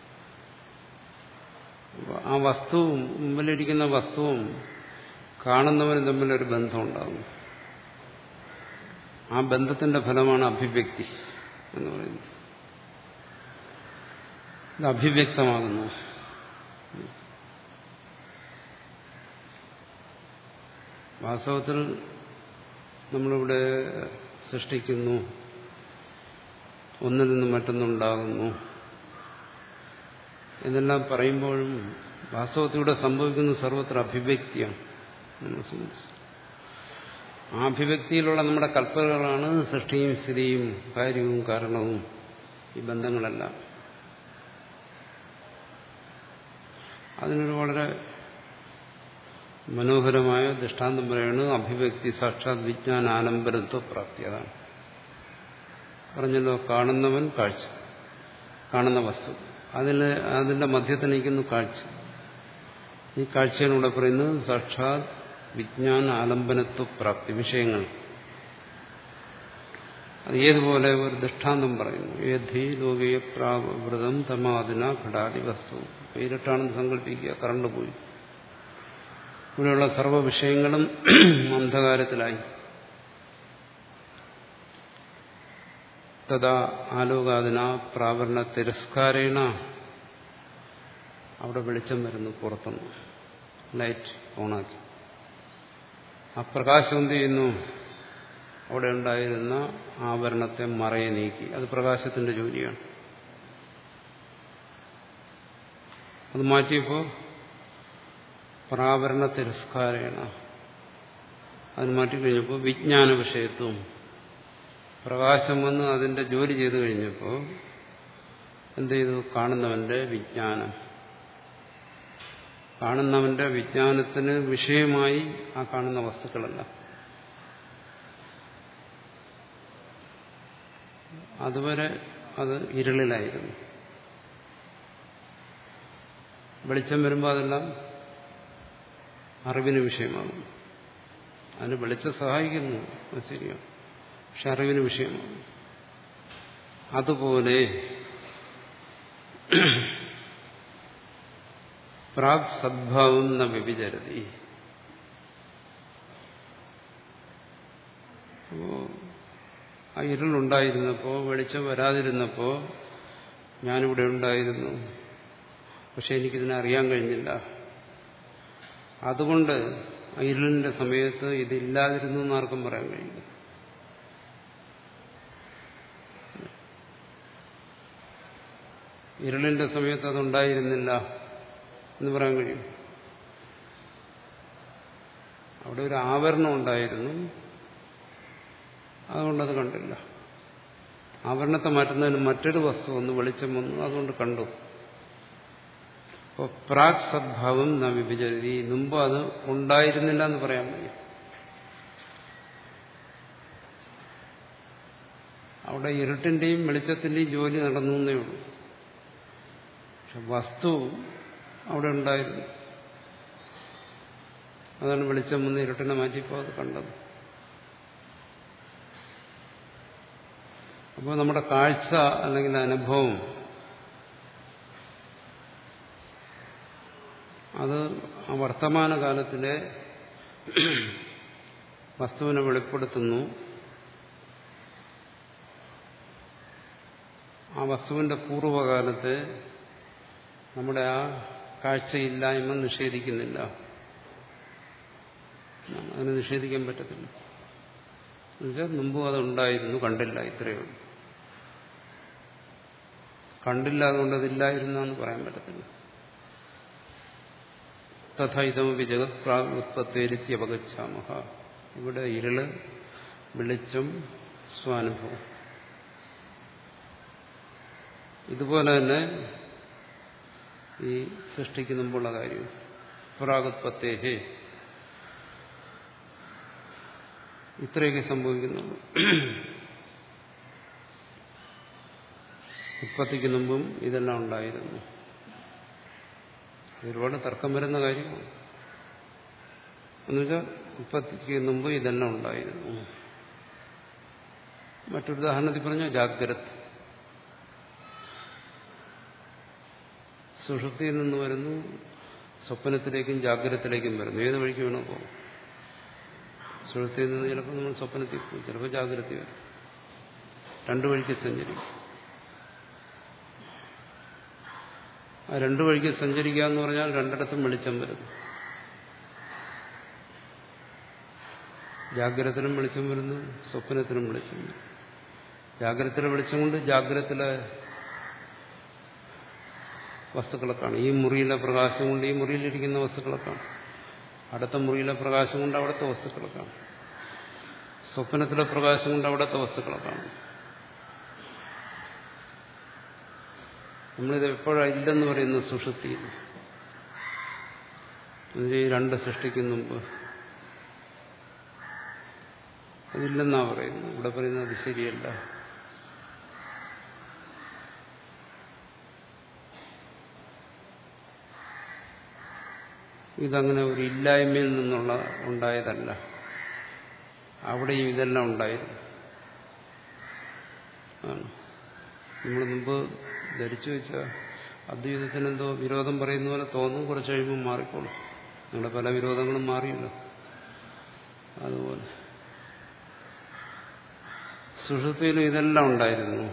ആ വസ്തുവും മുമ്പിലിരിക്കുന്ന വസ്തുവും കാണുന്നവനും തമ്മിലൊരു ബന്ധമുണ്ടാകും. ആ ബന്ധത്തിന്റെ ഫലമാണ് അഭിവ്യക്തി എന്ന് പറയുന്നത്. ഇത് അഭിവ്യക്തമാകുന്നു. വാസ്തവത്തിൽ നമ്മളിവിടെ സൃഷ്ടിക്കുന്നു, ഒന്നിൽ നിന്ന് മറ്റൊന്നുണ്ടാകുന്നു എന്നെല്ലാം പറയുമ്പോഴും വാസ്തവത്തിലൂടെ സംഭവിക്കുന്ന സർവത്ര അഭിവ്യക്തിയാണ് നമ്മളെ സംബന്ധിച്ച്. ആ അഭിവ്യക്തിയിലുള്ള നമ്മുടെ കൽപ്പനകളാണ് സൃഷ്ടിയും സ്ഥിതിയും കാര്യവും കാരണവും ഈ ബന്ധങ്ങളെല്ലാം. അതിനൊരു വളരെ മനോഹരമായ ദൃഷ്ടാന്തം പറയുന്നത് അഭിവ്യക്തി സാക്ഷാത് വിജ്ഞാന ആലംബനത്വ പ്രാപ്തി. അതാണ് പറഞ്ഞല്ലോ, കാണുന്നവൻ കാഴ്ച, കാണുന്ന വസ്തു, അതിന് അതിന്റെ മധ്യത്തിൽ നിൽക്കുന്നു കാഴ്ച. ഈ കാഴ്ചയിലൂടെ പറയുന്നത് സാക്ഷാത് വിജ്ഞാന ആലംബനത്വ പ്രാപ്തി. വിഷയങ്ങൾ അത് ഏതുപോലെ ഒരു ദൃഷ്ടാന്തം പറയുന്നു. ഏധി ലോകീയ പ്രാവൃതം തമാദിന ഘടാതി വസ്തു. പേരിട്ടാണെന്ന് സങ്കല്പിക്കുക, കറണ്ട് പോയി. ഇവിടെയുള്ള സർവ്വ വിഷയങ്ങളും അന്ധകാരത്തിലായി. തഥാ ആലോകാദിന പ്രാവരണ തിരസ്കാരേണ. അവിടെ വെളിച്ചം വരുന്നു പുറത്തുനിന്ന്, ലൈറ്റ് ഓണാക്കി. ആ പ്രകാശം എന്ത് ചെയ്യുന്നു? അവിടെ ഉണ്ടായിരുന്ന ആവരണത്തെ മറയെ നീക്കി. അത് പ്രകാശത്തിന്റെ ജോലിയാണ്. അത് മാറ്റിയപ്പോൾ പ്രാവരണ തിരസ്കാരേണ, അതിന് മാറ്റിക്കഴിഞ്ഞപ്പോൾ വിജ്ഞാന വിഷയത്വം. പ്രകാശം വന്ന് അതിന്റെ ജോലി ചെയ്തു കഴിഞ്ഞപ്പോൾ എന്ത് ചെയ്തു? കാണുന്നവന്റെ വിജ്ഞാനം. കാണുന്നവന്റെ വിജ്ഞാനത്തിന് വിഷയമായി ആ കാണുന്ന വസ്തുക്കളല്ല. അതുവരെ അത് ഇരുളിലായിരുന്നു. വെളിച്ചം വരുമ്പോൾ അതെല്ലാം അറിവിന് വിഷയമാകും. അതിന് വെളിച്ചം സഹായിക്കുന്നു, അത് ശരിയാണ്, പക്ഷെ അറിവിന് വിഷയമാകും. അതുപോലെ പ്രാഗ് സദ്ഭാവം ന വ്യഭിചരതി. അപ്പോ ആ ഇരുളുണ്ടായിരുന്നപ്പോൾ, വെളിച്ചം വരാതിരുന്നപ്പോ ഞാനിവിടെ ഉണ്ടായിരുന്നു, പക്ഷെ എനിക്കിതിനെ അറിയാൻ കഴിഞ്ഞില്ല. അതുകൊണ്ട് ഇരുളിന്റെ സമയത്ത് ഇതില്ലാതിരുന്നു എന്ന് ആർക്കും പറയാൻ കഴിയില്ല. ഇരുളിന്റെ സമയത്ത് അതുണ്ടായിരുന്നില്ല എന്ന് പറയാൻ കഴിയും. അവിടെ ഒരു ആവരണം ഉണ്ടായിരുന്നു, അതുകൊണ്ടത് കണ്ടില്ല. ആവരണത്തെ മാറ്റുന്നതിന് മറ്റൊരു വസ്തു വന്നു, വെളിച്ചം വന്നു, അതുകൊണ്ട് കണ്ടു. അപ്പോൾ പ്രാഗ് സദ്ഭാവം ന വിഭജതി, മുമ്പ് അത് ഉണ്ടായിരുന്നില്ല എന്ന് പറയാൻ വയ്യ. അവിടെ ഇരുട്ടിന്റെയും വെളിച്ചത്തിന്റെയും ജോലി നടന്നു എന്നേ ഉള്ളൂ. പക്ഷെ വസ്തു അവിടെ ഉണ്ടായിരുന്നു. അതാണ് വെളിച്ചം വന്ന് ഇരുട്ടിനെ മാറ്റിയപ്പോൾ അത് കണ്ടത്. അപ്പോൾ നമ്മുടെ കാഴ്ച അല്ലെങ്കിൽ അനുഭവം അത് ആ വർത്തമാനകാലത്തിലെ വസ്തുവിനെ വെളിപ്പെടുത്തുന്നു. ആ വസ്തുവിന്റെ പൂർവ്വകാലത്തെ നമ്മുടെ ആ കാഴ്ചയില്ലായ്മ നിഷേധിക്കുന്നില്ല. അതിനെ നിഷേധിക്കാൻ പറ്റത്തില്ല. എന്നുവെച്ചാൽ മുമ്പും അതുണ്ടായിരുന്നു, കണ്ടില്ല, ഇത്രയേ ഉള്ളൂ. കണ്ടില്ല, അതുകൊണ്ട് അതില്ലായിരുന്നു എന്ന് പറയാൻ പറ്റത്തില്ല. തഥാ ഇതമപി ജഗത് പ്രാഗ് ഉത്പത്തേരിത്തി അപഗച്ഛാമഹ. ഇവിടെ ഇരുള്, വെളിച്ചം, സ്വാനുഭവം. ഇതുപോലെ തന്നെ ഈ സൃഷ്ടിക്ക് മുമ്പുള്ള കാര്യം പ്രാഗുത്പത്തേഹേ, ഇത്രയൊക്കെ സംഭവിക്കുന്നുള്ളൂ. ഉത്പത്തിക്ക് മുമ്പും ഇതെല്ലാം ഉണ്ടായിരുന്നു. ഒരുപാട് തർക്കം വരുന്ന കാര്യമാണ്. എന്നുവെച്ചാൽ ഉത്പത്തിക്ക് മുമ്പ് ഇതെല്ലാം ഉണ്ടായിരുന്നു. മറ്റൊരു ഉദാഹരണത്തിൽ പറഞ്ഞ ജാഗ്രത്. സുഷുപ്തിയിൽ നിന്ന് വരുന്നു, സ്വപ്നത്തിലേക്കും ജാഗ്രതത്തിലേക്കും വരുന്നു. ഏത് വഴിക്ക് വേണോ പോകും. സുഷുപ്തിയിൽ നിന്ന് ചിലപ്പോൾ നമ്മൾ സ്വപ്നത്തിൽ പോകും, ചിലപ്പോൾ ജാഗ്രത വരും. രണ്ടു വഴിക്ക് സഞ്ചരിക്കും. ആ രണ്ടു വഴിക്ക് സഞ്ചരിക്കുക എന്ന് പറഞ്ഞാൽ രണ്ടിടത്തും വെളിച്ചം വരുന്നു. ജാഗ്രതത്തിലും വെളിച്ചം വരുന്നു, സ്വപ്നത്തിലും വെളിച്ചം വരുന്നു. ജാഗ്രതത്തിലെ വെളിച്ചം കൊണ്ട് ജാഗ്രതത്തിലെ വസ്തുക്കളെ കാണും. ഈ മുറിയിലെ പ്രകാശം കൊണ്ട് ഈ മുറിയിലിരിക്കുന്ന വസ്തുക്കളെ കാണും. അടുത്ത മുറിയിലെ പ്രകാശം കൊണ്ട് അവിടുത്തെ വസ്തുക്കളെ കാണും. സ്വപ്നത്തിലെ പ്രകാശം കൊണ്ട് അവിടുത്തെ വസ്തുക്കളെ കാണും. നമ്മളിത് എപ്പോഴാണ് ഇല്ലെന്ന് പറയുന്നത്? സുഷുപ്തിയിൽ. ഈ രണ്ട് സൃഷ്ടിക്കും മുമ്പ് അതില്ലെന്നാ പറയുന്നത്. ഇവിടെ പറയുന്നത് അത് ശരിയല്ല. ഇതങ്ങനെ ഒരു ഇല്ലായ്മയിൽ നിന്നുള്ള ഉണ്ടായതല്ല. അവിടെയും ഇതെല്ലാം ഉണ്ടായിരുന്നു. നമ്മൾ മുമ്പ് ധരിച്ചു വെച്ച അദ്വൈതത്തിനെന്തോ വിരോധം പറയുന്ന പോലെ തോന്നും, കുറച്ച് കഴിയുമ്പോൾ മാറിക്കോളും. നിങ്ങളുടെ പല വിരോധങ്ങളും മാറിയല്ലോ. അതുപോലെ സുഷുപ്തിയിലും ഇതെല്ലാം ഉണ്ടായിരുന്നു.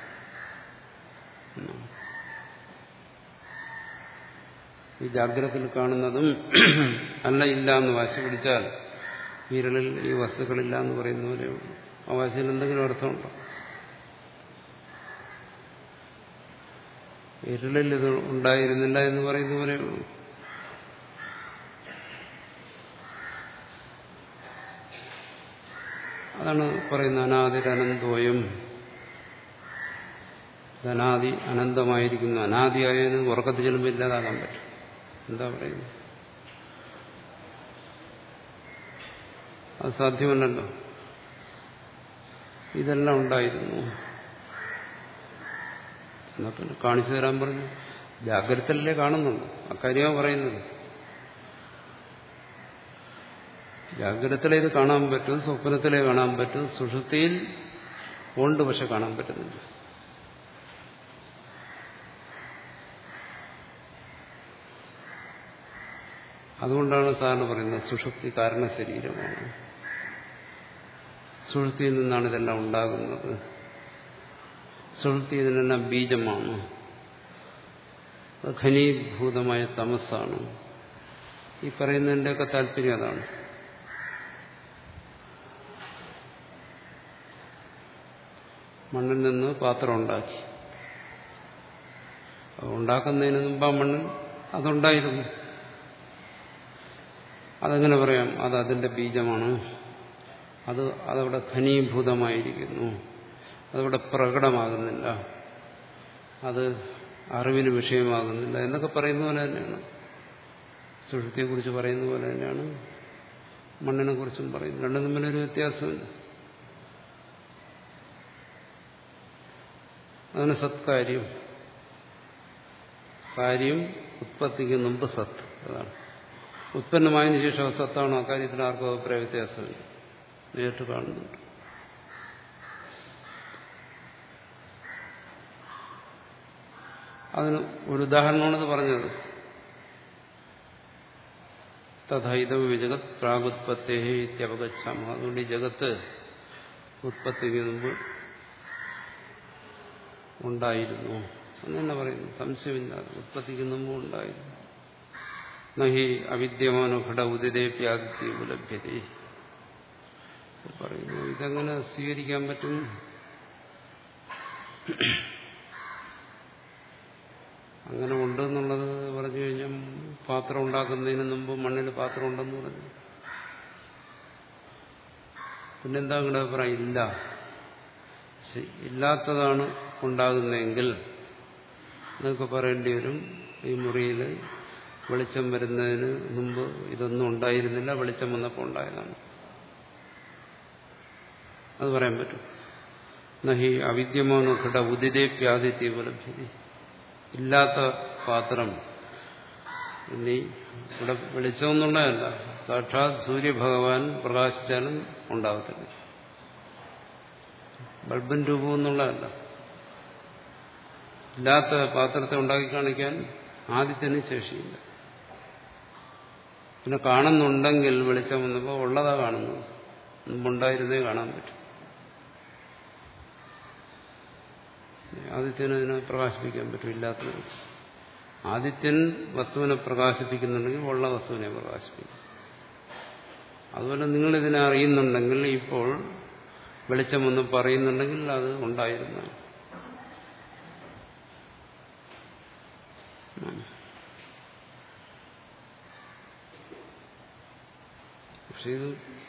ഈ ജാഗ്രതയിൽ കാണുന്നതും അല്ല, ഇല്ല എന്ന് വാശി പിടിച്ചാൽ വിരലിൽ ഈ വസ്തുക്കളില്ല എന്ന് പറയുന്ന പോലെ ആ വാശിയിൽ എന്തെങ്കിലും അർത്ഥമുണ്ടോ? വിരലിൽ ഇത് ഉണ്ടായിരുന്നില്ല എന്ന് പറയുന്ന പോലെ അതാണ് പറയുന്നത്. അനാദിരനന്തോയം, അനാദി അനന്തമായിരിക്കുന്നു. അനാദിയായതിന് ഉറക്കത്തിൽ ചെല്ലുമ്പോൾ ഇല്ലാതാകാൻ പറ്റും. എന്താ പറയുന്നത്? അത് സാധ്യമല്ലല്ലോ. ഇതെല്ലാം ഉണ്ടായിരുന്നു. എന്നാ പിന്നെ കാണിച്ചു തരാൻ പറഞ്ഞു. ജാഗ്രതയിലല്ലേ കാണുന്നുള്ളൂ, അക്കാര്യമാണ് പറയുന്നത്. ജാഗ്രതയിലേ ഇത് കാണാൻ പറ്റും, സ്വപ്നത്തിലേ കാണാൻ പറ്റും, സുഷുപ്തിയിൽ ഉണ്ട്, പക്ഷെ കാണാൻ പറ്റുന്നില്ല. അതുകൊണ്ടാണ് സാറിന് പറയുന്നത് സുഷുപ്തി കാരണ ശരീരമാണ്. സുഷുപ്തിയിൽ നിന്നാണ് ഇതെല്ലാം ഉണ്ടാകുന്നത്. സുഷുപ്തി ഇതിനെല്ലാം ബീജമാണ്. അത് ഘനീഭൂതമായ തമസ്സാണ്. ഈ പറയുന്നതിൻ്റെയൊക്കെ താല്പര്യം അതാണ്. മണ്ണിൽ നിന്ന് പാത്രം ഉണ്ടാക്കി. ഉണ്ടാക്കുന്നതിന് മുമ്പ് ആ മണ്ണിൽ അതുണ്ടായിരുന്നു. അതെങ്ങനെ പറയാം? അത് അതിന്റെ ബീജമാണ്. അത് അതവിടെ ഘനീഭൂതമായിരിക്കുന്നു. അതവിടെ പ്രകടമാകുന്നില്ല, അത് അറിവിന് വിഷയമാകുന്നില്ല എന്നൊക്കെ പറയുന്ന പോലെ തന്നെയാണ്. സുഷുപ്തിയെക്കുറിച്ച് പറയുന്ന പോലെ തന്നെയാണ് മണ്ണിനെ കുറിച്ചും പറയുന്നത്. രണ്ടും തമ്മിലൊരു വ്യത്യാസമില്ല. അതാണ് സത്കാര്യം. കാര്യം ഉത്പത്തിക്ക് മുമ്പ് സത്ത്. അതാണ് ഉത്പന്നമായതിനു ശേഷം സത്താണോ? അക്കാര്യത്തിൽ ആർക്കും അഭിപ്രായ വ്യത്യാസമില്ല, നേരിട്ട് കാണുന്നുണ്ട്. അതിന് ഒരു ഉദാഹരണമാണത് പറഞ്ഞത്. തഥൈതവ വിജഗത് പ്രാഗുത്പത്തേ ഇത്യവഗച്ഛാമ. അതുകൊണ്ട് ഈ ജഗത്ത് ഉത്പത്തിക്ക് മുമ്പ് ഉണ്ടായിരുന്നു എന്ന് തന്നെ പറയുന്നു, സംശയമില്ലാതെ. ഉത്പത്തിക്ക് മുമ്പ് ഉണ്ടായിരുന്നു. നഹി അവിദ്യമാനോ ഘട ഉദിതേപ്യാദിത്യ ഉപലഭ്യതേ പറയുന്നു. ഇതെങ്ങനെ സ്വീകരിക്കാൻ പറ്റും? അങ്ങനെ ഉണ്ടെന്നുള്ളത് പറഞ്ഞു കഴിഞ്ഞാൽ പാത്രം ഉണ്ടാക്കുന്നതിന് മുമ്പ് മണ്ണിൽ പാത്രം ഉണ്ടെന്ന് പറഞ്ഞു. പിന്നെന്താ നിങ്ങളുടെ അഭിപ്രായം? ഇല്ല, ഇല്ലാത്തതാണ് ഉണ്ടാകുന്നതെങ്കിൽ എന്നൊക്കെ പറയേണ്ടി വരും. ഈ മുറിയിൽ വെളിച്ചം വരുന്നതിന് മുമ്പ് ഇതൊന്നും ഉണ്ടായിരുന്നില്ല, വെളിച്ചം വന്നപ്പോൾ ഉണ്ടായതാണ്. അത് പറയാൻ പറ്റും. നഹി അവിദ്യമാനോ ഘട ഉദിതേപ്യാദിത്യ ഉപലഭ്യതി. ഇല്ലാത്ത പാത്രം ഇനി ഇവിടെ വെളിച്ചമെന്നുള്ളതല്ല, സാക്ഷാത് സൂര്യഭഗവാൻ പ്രകാശിച്ചാലും ഉണ്ടാകത്തില്ല. ബൾബൻ രൂപമെന്നുള്ളതല്ല. ഇല്ലാത്ത പാത്രത്തെ ഉണ്ടാക്കി കാണിക്കാൻ ആദിത്യന് ശേഷിയില്ല. പിന്നെ കാണുന്നുണ്ടെങ്കിൽ വെളിച്ചം വന്നപ്പോൾ ഉള്ളതാ കാണുന്നത്, മുമ്പുണ്ടായിരുന്നേ കാണാൻ പറ്റും. ആദിത്യന് ഇതിനെ പ്രകാശിപ്പിക്കാൻ പറ്റും, ഇല്ലാത്തത്. ആദിത്യൻ വസ്തുവിനെ പ്രകാശിപ്പിക്കുന്നുണ്ടെങ്കിൽ ഉള്ള വസ്തുവിനെ പ്രകാശിപ്പിക്കും. അതുപോലെ നിങ്ങളിതിനെ അറിയുന്നുണ്ടെങ്കിൽ, ഇപ്പോൾ വെളിച്ചമൊന്ന് പറയുന്നുണ്ടെങ്കിൽ അത് ഉണ്ടായിരുന്നു. പക്ഷെ ഇത്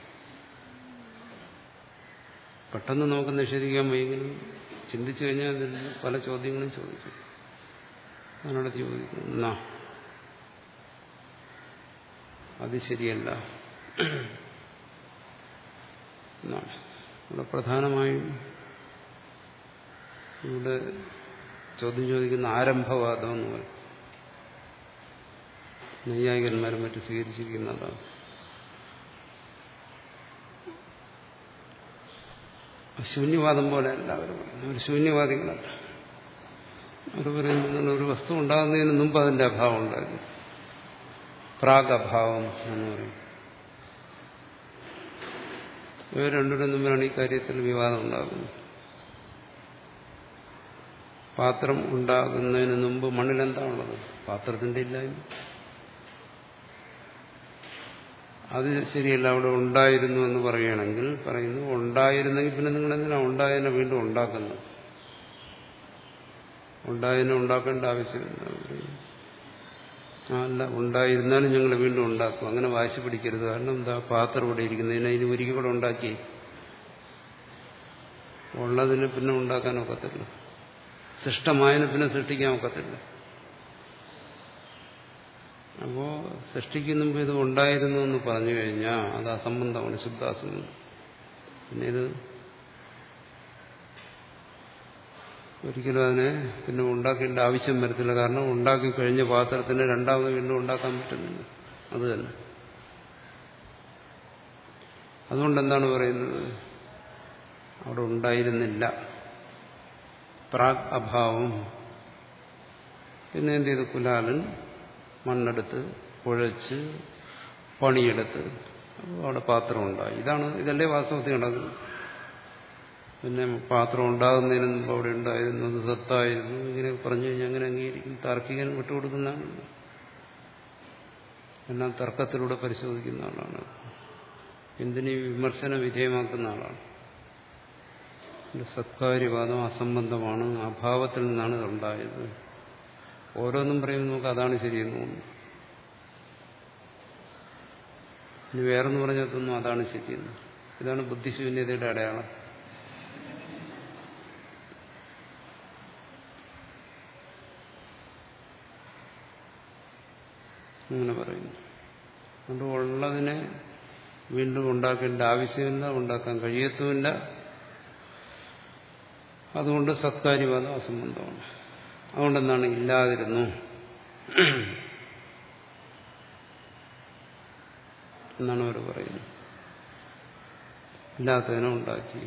പെട്ടെന്ന് നമുക്ക് നിഷേധിക്കാൻ വയ്യെങ്കിലും ചിന്തിച്ചു കഴിഞ്ഞാൽ അതിൽ പല ചോദ്യങ്ങളും ചോദിക്കും. അതിനോട് ചോദിക്കും, എന്നാ അത് ശരിയല്ല എന്നാണ്. ഇവിടെ പ്രധാനമായും ഇവിടെ ചോദ്യം ചോദിക്കുന്ന ആരംഭവാദം എന്ന് പറയും. നൈയായികന്മാരും മറ്റും സ്വീകരിച്ചിരിക്കുന്നതാണ്. ശൂന്യവാദം പോലെയല്ല അവർ പറയുന്നത്. അവർ ശൂന്യവാദികളല്ല. അവർ പറയുന്നത് ഒരു വസ്തു ഉണ്ടാകുന്നതിന് മുമ്പ് അതിന്റെ അഭാവം ഉണ്ടായിരുന്നു, പ്രാഗഭാവം എന്ന് പറയും. ഇവർ രണ്ടുപേരും തമ്മിലാണ് ഈ കാര്യത്തിൽ വിവാദം ഉണ്ടാകുന്നത്. പാത്രം ഉണ്ടാകുന്നതിന് മുമ്പ് മണ്ണിലെന്താണുള്ളത്? പാത്രത്തിന്റെ ഇല്ലായ്മ. അത് ശരിയല്ല. അവിടെ ഉണ്ടായിരുന്നു എന്ന് പറയുകയാണെങ്കിൽ പറയുന്നു, ഉണ്ടായിരുന്നെങ്കിൽ പിന്നെ നിങ്ങൾ എന്തിനാ ഉണ്ടായതിനെ വീണ്ടും ഉണ്ടാക്കുന്നത്? ഉണ്ടായതിനെ ഉണ്ടാക്കേണ്ട ആവശ്യമില്ല. അല്ല, ഉണ്ടായിരുന്നാലും ഞങ്ങൾ വീണ്ടും ഉണ്ടാക്കും. അങ്ങനെ വാശി പിടിക്കരുത്. കാരണം എന്താ, പാത്രം ഇവിടെ ഇരിക്കുന്നതിന് അതിന് ഒരിക്കൽ കൂടെ ഉണ്ടാക്കി ഉള്ളതിന് പിന്നെ ഉണ്ടാക്കാൻ ഒക്കത്തില്ല, സൃഷ്ടമായതിനെ പിന്നെ സൃഷ്ടിക്കാൻ ഒക്കത്തില്ല. അപ്പോ സൃഷ്ടിക്കുന്നുമ്പോ ഇത് ഉണ്ടായിരുന്നു എന്ന് പറഞ്ഞു കഴിഞ്ഞാൽ അത് അസംബന്ധമാണ്, ശുദ്ധാസംബന്ധം. പിന്നെ ഇത് ഒരിക്കലും അതിനെ പിന്നെ ഉണ്ടാക്കേണ്ട ആവശ്യം വരത്തില്ല. കാരണം ഉണ്ടാക്കി കഴിഞ്ഞ പാത്രത്തിന് രണ്ടാമത് വീണ്ടും ഉണ്ടാക്കാൻ പറ്റുന്നില്ല. അത് തന്നെ. അതുകൊണ്ട് എന്താണ് പറയുന്നത്? അവിടെ ഉണ്ടായിരുന്നില്ല, പ്രാഗ് അഭാവം. പിന്നെ എന്ത് ചെയ്തു? കുലാലൻ മണ്ണെടുത്ത് കുഴച്ച് പണിയെടുത്ത് അവിടെ പാത്രം ഉണ്ടായി. ഇതാണ് ഇതല്ലേ വാസ്തവത്തിൽ നടക്കുന്നത്. പിന്നെ പാത്രം ഉണ്ടാകുന്നതിന് മുമ്പ് അവിടെ ഉണ്ടായിരുന്നു, അത് സത്തായിരുന്നു, ഇങ്ങനെ പറഞ്ഞു കഴിഞ്ഞാൽ അങ്ങനെ അംഗീകരിക്കും. താർക്കികൻ വിട്ടുകൊടുക്കുന്നതാണ്. എല്ലാം തർക്കത്തിലൂടെ പരിശോധിക്കുന്ന ആളാണ്. എന്തിനീ വിമർശന വിധേയമാക്കുന്ന ആളാണ്. സത്കാര്യവാദം അസംബന്ധമാണ്, അഭാവത്തിൽ നിന്നാണ് ഇതുണ്ടായത്. ഓരോന്നും പറയുമ്പോൾ നമുക്ക് അതാണ് ശരിയെന്ന് തോന്നുന്നു. ഇനി വേറൊന്ന് പറഞ്ഞതൊന്നും അതാണ് ശരിയെന്ന്. ഇതാണ് ബുദ്ധിശൂന്യതയുടെ അടയാളം. അങ്ങനെ പറയുന്നു. അതുകൊണ്ട് ഉള്ളതിനെ വീണ്ടും ഉണ്ടാക്കേണ്ട ആവശ്യമില്ല, ഉണ്ടാക്കാൻ കഴിയത്തുമില്ല. അതുകൊണ്ട് സത്കാര്യവാദം അസംബന്ധമാണ്. അതുകൊണ്ടെന്താണ് ഇല്ലാതിരുന്നു എന്നാണ് അവർ പറയുന്നത്. ഇല്ലാത്തതിനെ ഉണ്ടാക്കി.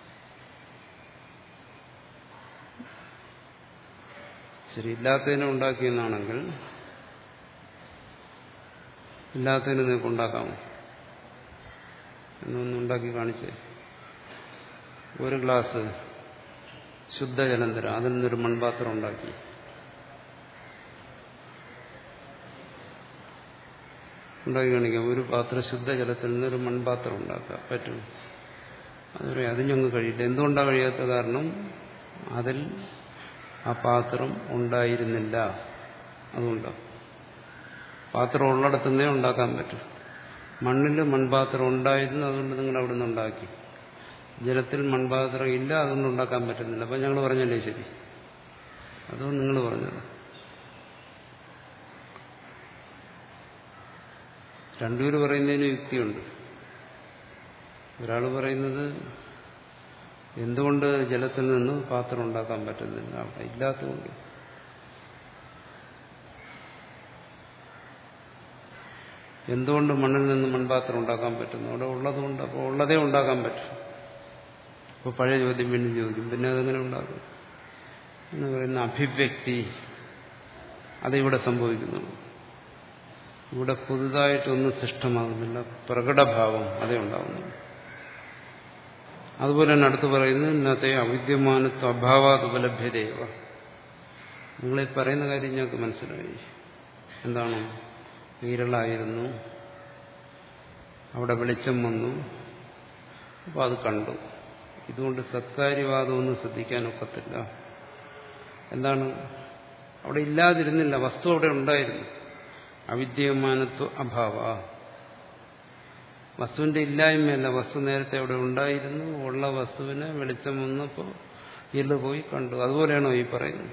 ശരി, ഇല്ലാത്തതിനെ ഉണ്ടാക്കിയെന്നാണെങ്കിൽ ഇല്ലാത്തതിനെ നിങ്ങൾക്ക് ഉണ്ടാക്കാമോ? എന്നൊന്ന് ഉണ്ടാക്കി കാണിച്ചേ. ഒരു ഗ്ലാസ് ശുദ്ധജലം തരാം, അതിൽ നിന്നൊരു മൺപാത്രം ഉണ്ടാക്കി. ഉണ്ടാക്കി കാണിക്കാം. ഒരു പാത്രം ശുദ്ധജലത്തിൽ നിന്നൊരു മൺപാത്രം ഉണ്ടാക്കാം. പറ്റും? അതുവരെ അത് ഞങ്ങൾക്ക് കഴിയില്ല. എന്തുകൊണ്ടാണ് കഴിയാത്ത? കാരണം അതിൽ ആ പാത്രം ഉണ്ടായിരുന്നില്ല. അതുകൊണ്ടാണ്. പാത്രം ഉള്ളിടത്തുനിന്നേ ഉണ്ടാക്കാൻ പറ്റും. മണ്ണിൽ മൺപാത്രം ഉണ്ടായിരുന്നു, അതുകൊണ്ട് നിങ്ങൾ അവിടെ നിന്ന് ഉണ്ടാക്കി. ജലത്തിൽ മൺപാത്രം ഇല്ല, അതുകൊണ്ട് ഉണ്ടാക്കാൻ പറ്റുന്നില്ല. അപ്പം ഞങ്ങൾ പറഞ്ഞല്ലേ ശരി? അതോ നിങ്ങൾ പറഞ്ഞത്? രണ്ടുപേര് പറയുന്നതിന് യുക്തിയുണ്ട്. ഒരാൾ പറയുന്നത് എന്തുകൊണ്ട് ജലത്തിൽ നിന്ന് പാത്രം ഉണ്ടാക്കാൻ പറ്റുന്നില്ല? അവിടെ ഇല്ലാത്തതുകൊണ്ട്. എന്തുകൊണ്ട് മണ്ണിൽ നിന്ന് മൺപാത്രം ഉണ്ടാക്കാൻ പറ്റുന്നു? അവിടെ ഉള്ളതുകൊണ്ട്. അപ്പോൾ ഉള്ളതേ ഉണ്ടാക്കാൻ പറ്റും. അപ്പോൾ പഴയ ചോദ്യം വീണ്ടും ചോദിക്കും, പിന്നെ അതെങ്ങനെ ഉണ്ടാകും എന്ന് പറയുന്ന അഭിവ്യക്തി അതിവിടെ സംഭവിക്കുന്നു. ഇവിടെ പുതുതായിട്ടൊന്നും സൃഷ്ടമാകുന്നില്ല, പ്രകടഭാവം അതേ ഉണ്ടാകുന്നു. അതുപോലെ തന്നെ അടുത്ത് പറയുന്നത് ഇന്നത്തെ അവിദ്യമാനത്വ അഭാവാത് ഉപലഭ്യതേവ. നിങ്ങളീ പറയുന്ന കാര്യം ഞങ്ങൾക്ക് മനസ്സിലായി. എന്താണ്? ഈരളായിരുന്നു, അവിടെ വെളിച്ചം വന്നു, അപ്പോൾ അത് കണ്ടു. ഇതുകൊണ്ട് സത്കാര്യവാദമൊന്നും ശ്രദ്ധിക്കാനൊക്കത്തില്ല. എന്താണ്? അവിടെ ഇല്ലാതിരുന്നില്ല, വസ്തു അവിടെ ഉണ്ടായിരുന്നു. അവിദ്യമാനത്വ അഭാവ, വസ്തുവിന്റെ ഇല്ലായ്മയല്ല, വസ്തു നേരത്തെ അവിടെ ഉണ്ടായിരുന്നു. ഉള്ള വസ്തുവിനെ വെളിച്ചം വന്നപ്പോൾ ഇരുള് പോയി കണ്ടു. അതുപോലെയാണോ ഈ പറയുന്നത്?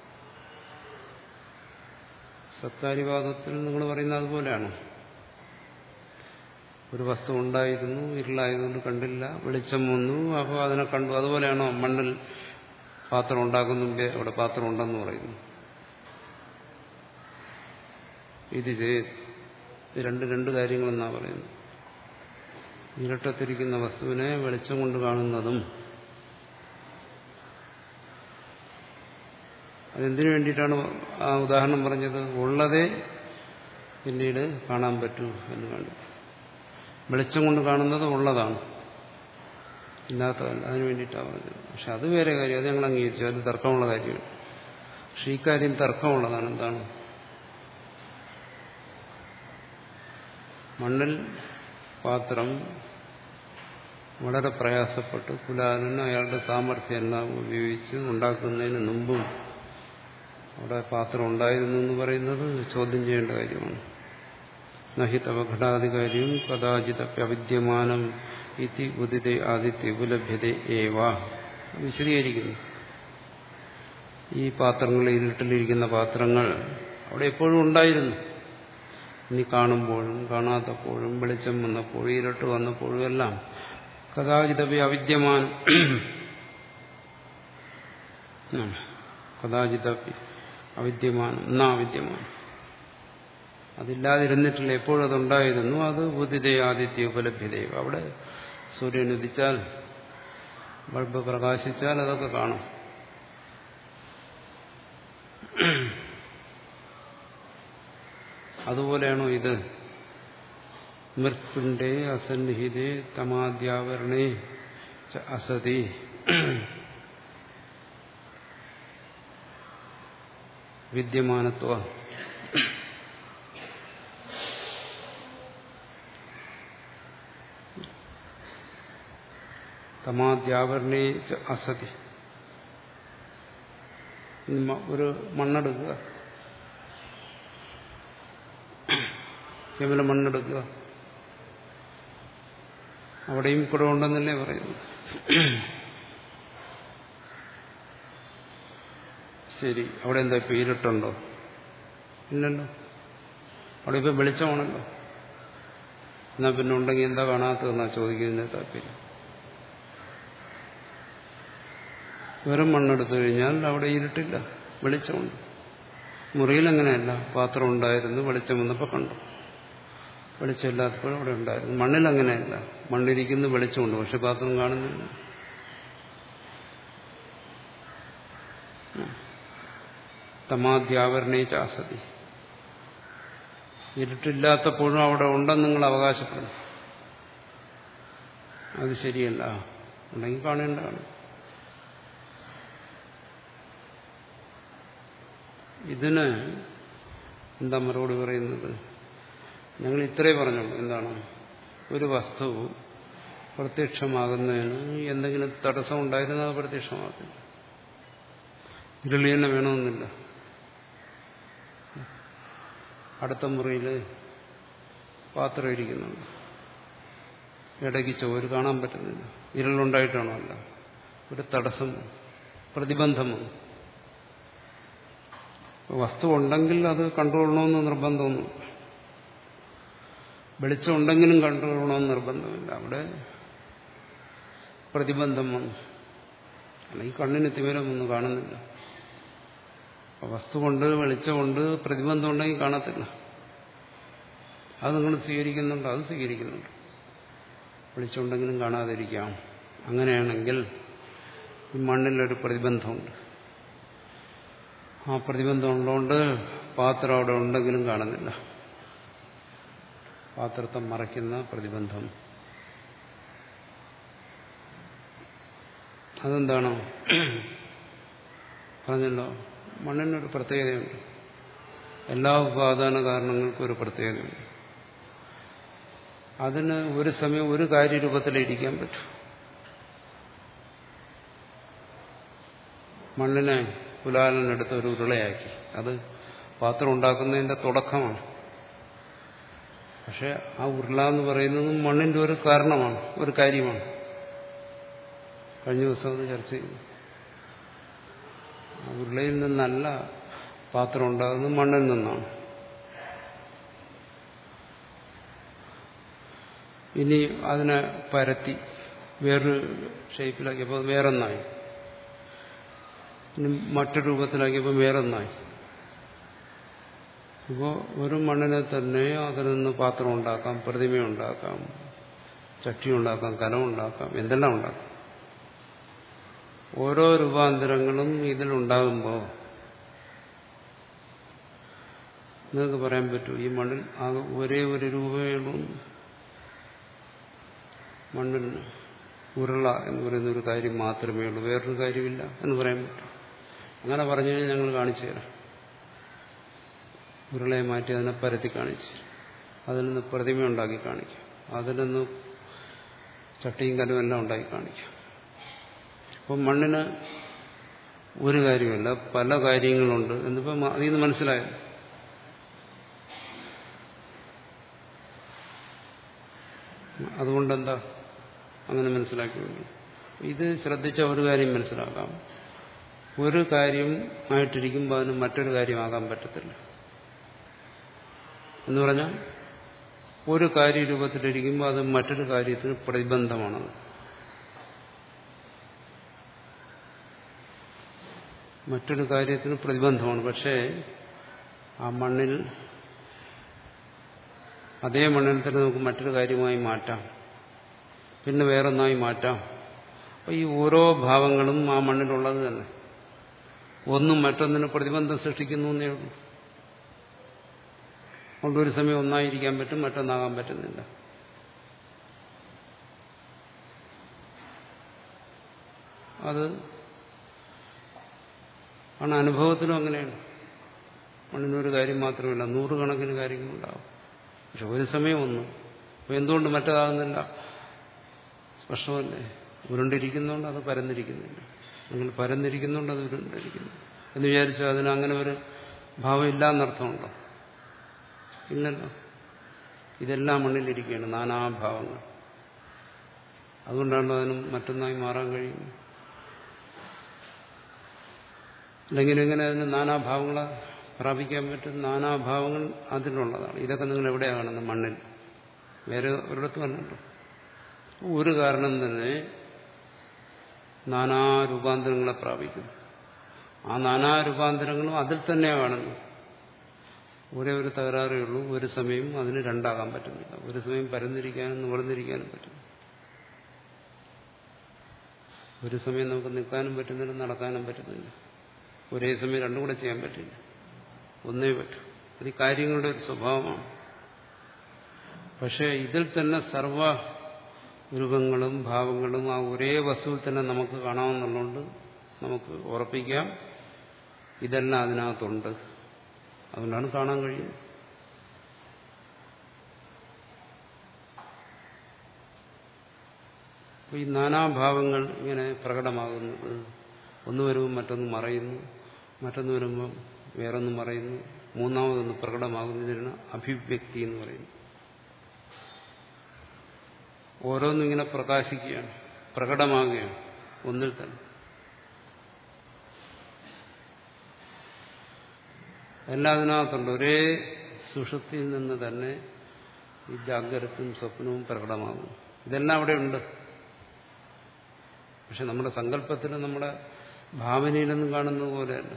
സത്കാര്യവാദത്തിൽ നിങ്ങൾ പറയുന്നത് അതുപോലെയാണോ? ഒരു വസ്തു ഉണ്ടായിരുന്നു, ഇരുളായതുകൊണ്ട് കണ്ടില്ല, വെളിച്ചം വന്നു, അപ്പോൾ അതിനെ കണ്ടു. അതുപോലെയാണോ മണ്ണിൽ പാത്രം ഉണ്ടാക്കുന്നുമ്പേ അവിടെ പാത്രം ഉണ്ടെന്ന് പറയുന്നു? ഇത് രണ്ട് രണ്ട് കാര്യങ്ങളെന്നാ പറയുന്നത്. ഇരട്ടത്തിരിക്കുന്ന വസ്തുവിനെ വെളിച്ചം കൊണ്ട് കാണുന്നതും അതെന്തിനു വേണ്ടിയിട്ടാണ് ആ ഉദാഹരണം പറഞ്ഞത്? ഉള്ളതേ പിന്നീട് കാണാൻ പറ്റൂ എന്ന് വേണ്ടി. വെളിച്ചം കൊണ്ട് കാണുന്നത് ഉള്ളതാണ്, ഇല്ലാത്തതല്ല. അതിനു വേണ്ടിയിട്ടാണ് പറഞ്ഞത്. പക്ഷെ അത് വേറെ കാര്യം, അത് ഞങ്ങൾ അംഗീകരിച്ചു, അത് തർക്കമുള്ള കാര്യമാണ്. പക്ഷെ ഈ കാര്യം തർക്കമുള്ളതാണ്. എന്താണ്? മണ്ണിൽ പാത്രം വളരെ പ്രയാസപ്പെട്ട് കുലാലൻ അയാളുടെ സാമർഥ്യം എല്ലാം ഉപയോഗിച്ച് ഉണ്ടാക്കുന്നതിന് മുമ്പും അവിടെ പാത്രം ഉണ്ടായിരുന്നു എന്ന് പറയുന്നത് ചോദ്യം ചെയ്യേണ്ട കാര്യമാണ്. നഹിതവ ഘടാധികാരിയും കഥാചിതപ്യവിദ്യമാനം ഇതി ഉദിതേ ആദിത്യ ഉപലഭ്യത ഏവ വിശദീകരിക്കുന്നു. ഈ പാത്രങ്ങൾ, ഇരുട്ടിലിരിക്കുന്ന പാത്രങ്ങൾ അവിടെ എപ്പോഴും ഉണ്ടായിരുന്നു. ഇനി കാണുമ്പോഴും കാണാത്തപ്പോഴും വെളിച്ചം വന്നപ്പോഴും ഇരുട്ട് വന്നപ്പോഴും എല്ലാം കഥാചിതവ്യ അവിദ്യമാനം കഥാചിതവ്യ അവിദ്യമാനം എന്നാ വിദ്യമാനം അതില്ലാതിരുന്നിട്ടില്ല, എപ്പോഴും അതുണ്ടായിരുന്നു. അത് ഉദിതേ ആദിത്യ ഉപലഭ്യതയോ, അവിടെ സൂര്യൻ ഉദിച്ചാൽ, ബൾബ് പ്രകാശിച്ചാൽ അതൊക്കെ കാണും. അതുപോലെയാണോ ഇത്? മൃത്പിണ്ഡേ അസന്നിഹിതേ തമാദ്യാവരണേ അസതി വിദ്യമാനത്വ. തമാദ്യാവരണേ അസതി. ഒരു മണ്ണെടുക്കുക, കേവലം മണ്ണെടുക്കുക, അവിടെയും കുടമുണ്ടെന്നല്ലേ പറയുന്നു. ശരി, അവിടെ എന്താ ഇപ്പൊ ഇരുട്ടുണ്ടോ? ഇല്ലല്ലോ. അവിടെ ഇപ്പം വെളിച്ചമാണല്ലോ. എന്നാൽ പിന്നെ ഉണ്ടെങ്കിൽ എന്താ കാണാത്തതെന്നാ ചോദിക്കുന്നതിന് താല്പര്യം. വെറും മണ്ണെടുത്തു കഴിഞ്ഞാൽ അവിടെ ഇരുട്ടില്ല, വെളിച്ചമുണ്ട്. മുറിയിൽ അങ്ങനെയല്ല, പാത്രം ഉണ്ടായിരുന്നു, വെളിച്ചം വന്നപ്പോൾ കണ്ടു. വെളിച്ചമില്ലാത്തപ്പോൾ അവിടെ ഉണ്ടായിരുന്നു. മണ്ണിൽ അങ്ങനെയല്ല, മണ്ണിരിക്കുന്ന വെളിച്ചമുണ്ട്, പക്ഷെ പാത്രം കാണുന്നില്ല. തമാദ്യാവരണേ ചാസതി, ഇരുട്ടില്ലാത്തപ്പോഴും അവിടെ ഉണ്ടെന്ന് നിങ്ങൾ അവകാശപ്പെടുന്നു. അത് ശരിയല്ല. ഉണ്ടെങ്കിൽ കാണേണ്ടതാണ്. ഇതിന് എന്താ മറുപടി പറയുന്നത്? ഞങ്ങൾ ഇത്രേ പറഞ്ഞുള്ളൂ. എന്താണ്? ഒരു വസ്തു പ്രത്യക്ഷമാകുന്നതിന് എന്തെങ്കിലും തടസ്സം ഉണ്ടായിരുന്നാൽ അത് പ്രത്യക്ഷമാകില്ല. ഇരുളി തന്നെ വേണമെന്നില്ല. അടുത്ത മുറിയിൽ പാത്രം ഇരിക്കുന്നുണ്ട്, ഇടയ്ക്ക് ചോര് കാണാൻ പറ്റുന്നില്ല. ഇരുളുണ്ടായിട്ടാണോ? അല്ല, ഒരു തടസ്സം, പ്രതിബന്ധം. വസ്തു ഉണ്ടെങ്കിൽ അത് കണ്ടുകൊള്ളണമെന്ന് നിർബന്ധമൊന്നും, വെളിച്ചം ഉണ്ടെങ്കിലും കണ്ടുകൊള്ളണമെന്ന് നിർബന്ധമില്ല. അവിടെ പ്രതിബന്ധം വന്നു, അല്ലെങ്കിൽ കണ്ണിന് തിമിരമൊന്നും കാണുന്നില്ല. വസ്തു കൊണ്ട്, വെളിച്ചമുണ്ട്, പ്രതിബന്ധം ഉണ്ടെങ്കിൽ കാണത്തില്ല. അത് നിങ്ങൾ സ്വീകരിക്കുന്നുണ്ട്, അത് സ്വീകരിക്കുന്നുണ്ട്. വെളിച്ചമുണ്ടെങ്കിലും കാണാതിരിക്കാം. അങ്ങനെയാണെങ്കിൽ ഈ മണ്ണിലൊരു പ്രതിബന്ധമുണ്ട്. ആ പ്രതിബന്ധം ഉള്ളതുകൊണ്ട് പാത്രം അവിടെ ഉണ്ടെങ്കിലും കാണുന്നില്ല. പാത്രത്തെ മറയ്ക്കുന്ന പ്രതിബന്ധം. അതെന്താണോ? പറഞ്ഞല്ലോ, മണ്ണിനൊരു പ്രത്യേകതയുണ്ട്. എല്ലാ ഉപാദാന കാരണങ്ങൾക്കും ഒരു പ്രത്യേകതയുണ്ട്. അതിന് ഒരു സമയം ഒരു കാര്യരൂപത്തിലിരിക്കാൻ പറ്റും. മണ്ണിനെ കുലാലനെടുത്ത് ഒരു ഉരുളയാക്കി, അത് പാത്രം ഉണ്ടാക്കുന്നതിന്റെ തുടക്കമാണ്. പക്ഷെ ആ ഉരുള എന്ന് പറയുന്നത് മണ്ണിന്റെ ഒരു കാരണമാണ്, ഒരു കാര്യമാണ്. കഴിഞ്ഞ ദിവസം അത് ചർച്ച ചെയ്തു. ആ ഉരുളയിൽ നിന്നല്ല പാത്രം ഉണ്ടാകുന്നത്, മണ്ണിൽ നിന്നാണ്. ഇനി അതിനെ പരത്തി വേറൊരു ഷേപ്പിലാക്കിയപ്പോൾ വേറൊന്നായി, ഇനി മറ്റൊരു രൂപത്തിലാക്കിയപ്പോൾ വേറൊന്നായി. ഇപ്പോൾ ഒരു മണ്ണിനെ തന്നെ അതിൽ നിന്ന് പാത്രം ഉണ്ടാക്കാം, പ്രതിമയുണ്ടാക്കാം, ചട്ടി ഉണ്ടാക്കാം, കലം ഉണ്ടാക്കാം, എന്തെല്ലാം ഉണ്ടാക്കാം. ഓരോ രൂപാന്തരങ്ങളും ഇതിലുണ്ടാകുമ്പോൾ നിങ്ങൾക്ക് പറയാൻ പറ്റൂ ഈ മണ്ണിൽ ആകെ ഒരേ ഒരു രൂപമേ ഉള്ളൂ, മണ്ണിൽ ഉരുള എന്ന് പറയുന്ന ഒരു കാര്യം മാത്രമേ ഉള്ളൂ, വേറൊരു കാര്യമില്ല എന്ന് പറയാൻ പറ്റും. അങ്ങനെ പറഞ്ഞു കഴിഞ്ഞാൽ ഞങ്ങൾ കാണിച്ചു തരാം. ഉരുളയെ മാറ്റി അതിനെ പരത്തി കാണിച്ചു, അതിൽ നിന്ന് പ്രതിമ ഉണ്ടാക്കി കാണിക്കും, അതിൽ നിന്ന് ചട്ടിയും കലവും എല്ലാം ഉണ്ടാക്കി കാണിക്കും. അപ്പം മണ്ണിന് ഒരു കാര്യമല്ല, പല കാര്യങ്ങളുണ്ട് എന്നിപ്പം അതിൽ നിന്ന് മനസ്സിലായത്. അതുകൊണ്ടെന്താ അങ്ങനെ മനസ്സിലാക്കിയുള്ളൂ? ഇത് ശ്രദ്ധിച്ച ഒരു കാര്യം മനസ്സിലാക്കാം. ഒരു കാര്യം ആയിട്ടിരിക്കുമ്പോൾ അതിന് മറ്റൊരു കാര്യമാകാൻ പറ്റത്തില്ല. എന്ന് പറഞ്ഞാൽ ഒരു കാര്യരൂപത്തിലിരിക്കുമ്പോൾ അത് മറ്റൊരു കാര്യത്തിന് പ്രതിബന്ധമാണത്. മറ്റൊരു കാര്യത്തിന് പ്രതിബന്ധമാണ്. പക്ഷേ ആ മണ്ണിൽ, അതേ മണ്ണിൽ തന്നെ നമുക്ക് മറ്റൊരു കാര്യമായി മാറ്റാം, പിന്നെ വേറൊന്നായി മാറ്റാം. അപ്പോൾ ഈ ഓരോ ഭാവങ്ങളും ആ മണ്ണിലുള്ളത് തന്നെ. ഒന്നും മറ്റൊന്നിന് പ്രതിബന്ധം സൃഷ്ടിക്കുന്നു എന്നേ ഉള്ളൂ. അതുകൊണ്ട് ഒരു സമയം ഒന്നായിരിക്കാൻ പറ്റും, മറ്റൊന്നാകാൻ പറ്റുന്നില്ല. അത് ആണ് അനുഭവത്തിലും അങ്ങനെയാണ്. മണ്ണിനൊരു കാര്യം മാത്രമല്ല, നൂറുകണക്കിന് കാര്യങ്ങളുണ്ടാവും. പക്ഷെ ഒരു സമയം ഒന്ന്. അപ്പോൾ എന്തുകൊണ്ട് മറ്റേതാകുന്നില്ല? സ്പഷ്ടമല്ലേ? ഉരുണ്ടിരിക്കുന്നതുകൊണ്ട് അത് പരന്നിരിക്കുന്നില്ല, അല്ലെങ്കിൽ പരന്നിരിക്കുന്നുണ്ട് അത് ഉരുണ്ടിരിക്കുന്നു എന്ന് വിചാരിച്ചാൽ അതിന് അങ്ങനെ ഒരു ഭാവം ഇല്ല എന്നർത്ഥമുണ്ടോ? ഇല്ലല്ലോ. ഇതെല്ലാം മണ്ണിലിരിക്കുകയാണ്, നാനാഭാവങ്ങൾ. അതുകൊണ്ടാണ് അതിനും മറ്റൊന്നായി മാറാൻ കഴിയുന്നത്. അല്ലെങ്കിൽ എങ്ങനെ അതിന് നാനാഭാവങ്ങളെ പ്രാപിക്കാൻ പറ്റുന്ന നാനാഭാവങ്ങൾ അതിലുള്ളതാണ്. ഇതൊക്കെ നിങ്ങൾ എവിടെയാണ് കാണുന്നത്? മണ്ണിൽ. വേറെ ഒരിടത്തും അല്ലല്ലോ. ഒരു കാരണം തന്നെ നാനാരൂപാന്തരങ്ങളെ പ്രാപിക്കുന്നു. ആ നാനാരൂപാന്തരങ്ങളും അതിൽ തന്നെയാണ് കാണുന്നത്. ഒരേ ഒരു തകരാറേ ഉള്ളൂ, ഒരു സമയം അതിന് രണ്ടാകാൻ പറ്റുന്നില്ല. ഒരു സമയം പരന്നിരിക്കാനും നിവർന്നിരിക്കാനും പറ്റുന്നു. ഒരു സമയം നമുക്ക് നിൽക്കാനും പറ്റുന്നില്ല, നടക്കാനും പറ്റുന്നില്ല. ഒരേ സമയം രണ്ടും കൂടെ ചെയ്യാൻ പറ്റില്ല, ഒന്നേ പറ്റൂ. അത് ഈ കാര്യങ്ങളുടെ ഒരു സ്വഭാവമാണ്. പക്ഷെ ഇതിൽ തന്നെ സർവ രൂപങ്ങളും ഭാവങ്ങളും ആ ഒരേ വസ്തുവിൽ തന്നെ നമുക്ക് കാണാമെന്നുള്ളതുകൊണ്ട് നമുക്ക് ഉറപ്പിക്കാം ഇതെല്ലാം അതിനകത്തുണ്ട്. അതുകൊണ്ടാണ് കാണാൻ കഴിയുന്നത്. അപ്പോൾ ഈ നാനാഭാവങ്ങൾ ഇങ്ങനെ പ്രകടമാകുന്നത് ഒന്ന് വരുമ്പോൾ മറ്റൊന്ന് മറയുന്നു, മറ്റൊന്ന് വരുമ്പോൾ വേറൊന്ന് മറയുന്നു, മൂന്നാമതൊന്ന് പ്രകടമാകുന്നതിനാണ് അഭിവ്യക്തി എന്ന് പറയുന്നത്. ഓരോന്നും ഇങ്ങനെ പ്രകാശിക്കുകയാണ്, പ്രകടമാകുകയാണ് ഒന്നിൽ തന്നെ. എല്ലാം അതിനകത്തുണ്ട്. ഒരേ സുഷുപ്തിയിൽ നിന്ന് തന്നെ ഈ ജാഗ്രതയും സ്വപ്നവും പ്രകടമാകുന്നു. ഇതെല്ലാം അവിടെ ഉണ്ട്. പക്ഷെ നമ്മുടെ സങ്കല്പത്തിലും നമ്മുടെ ഭാവനയിലൊന്നും കാണുന്നത് പോലെയല്ല.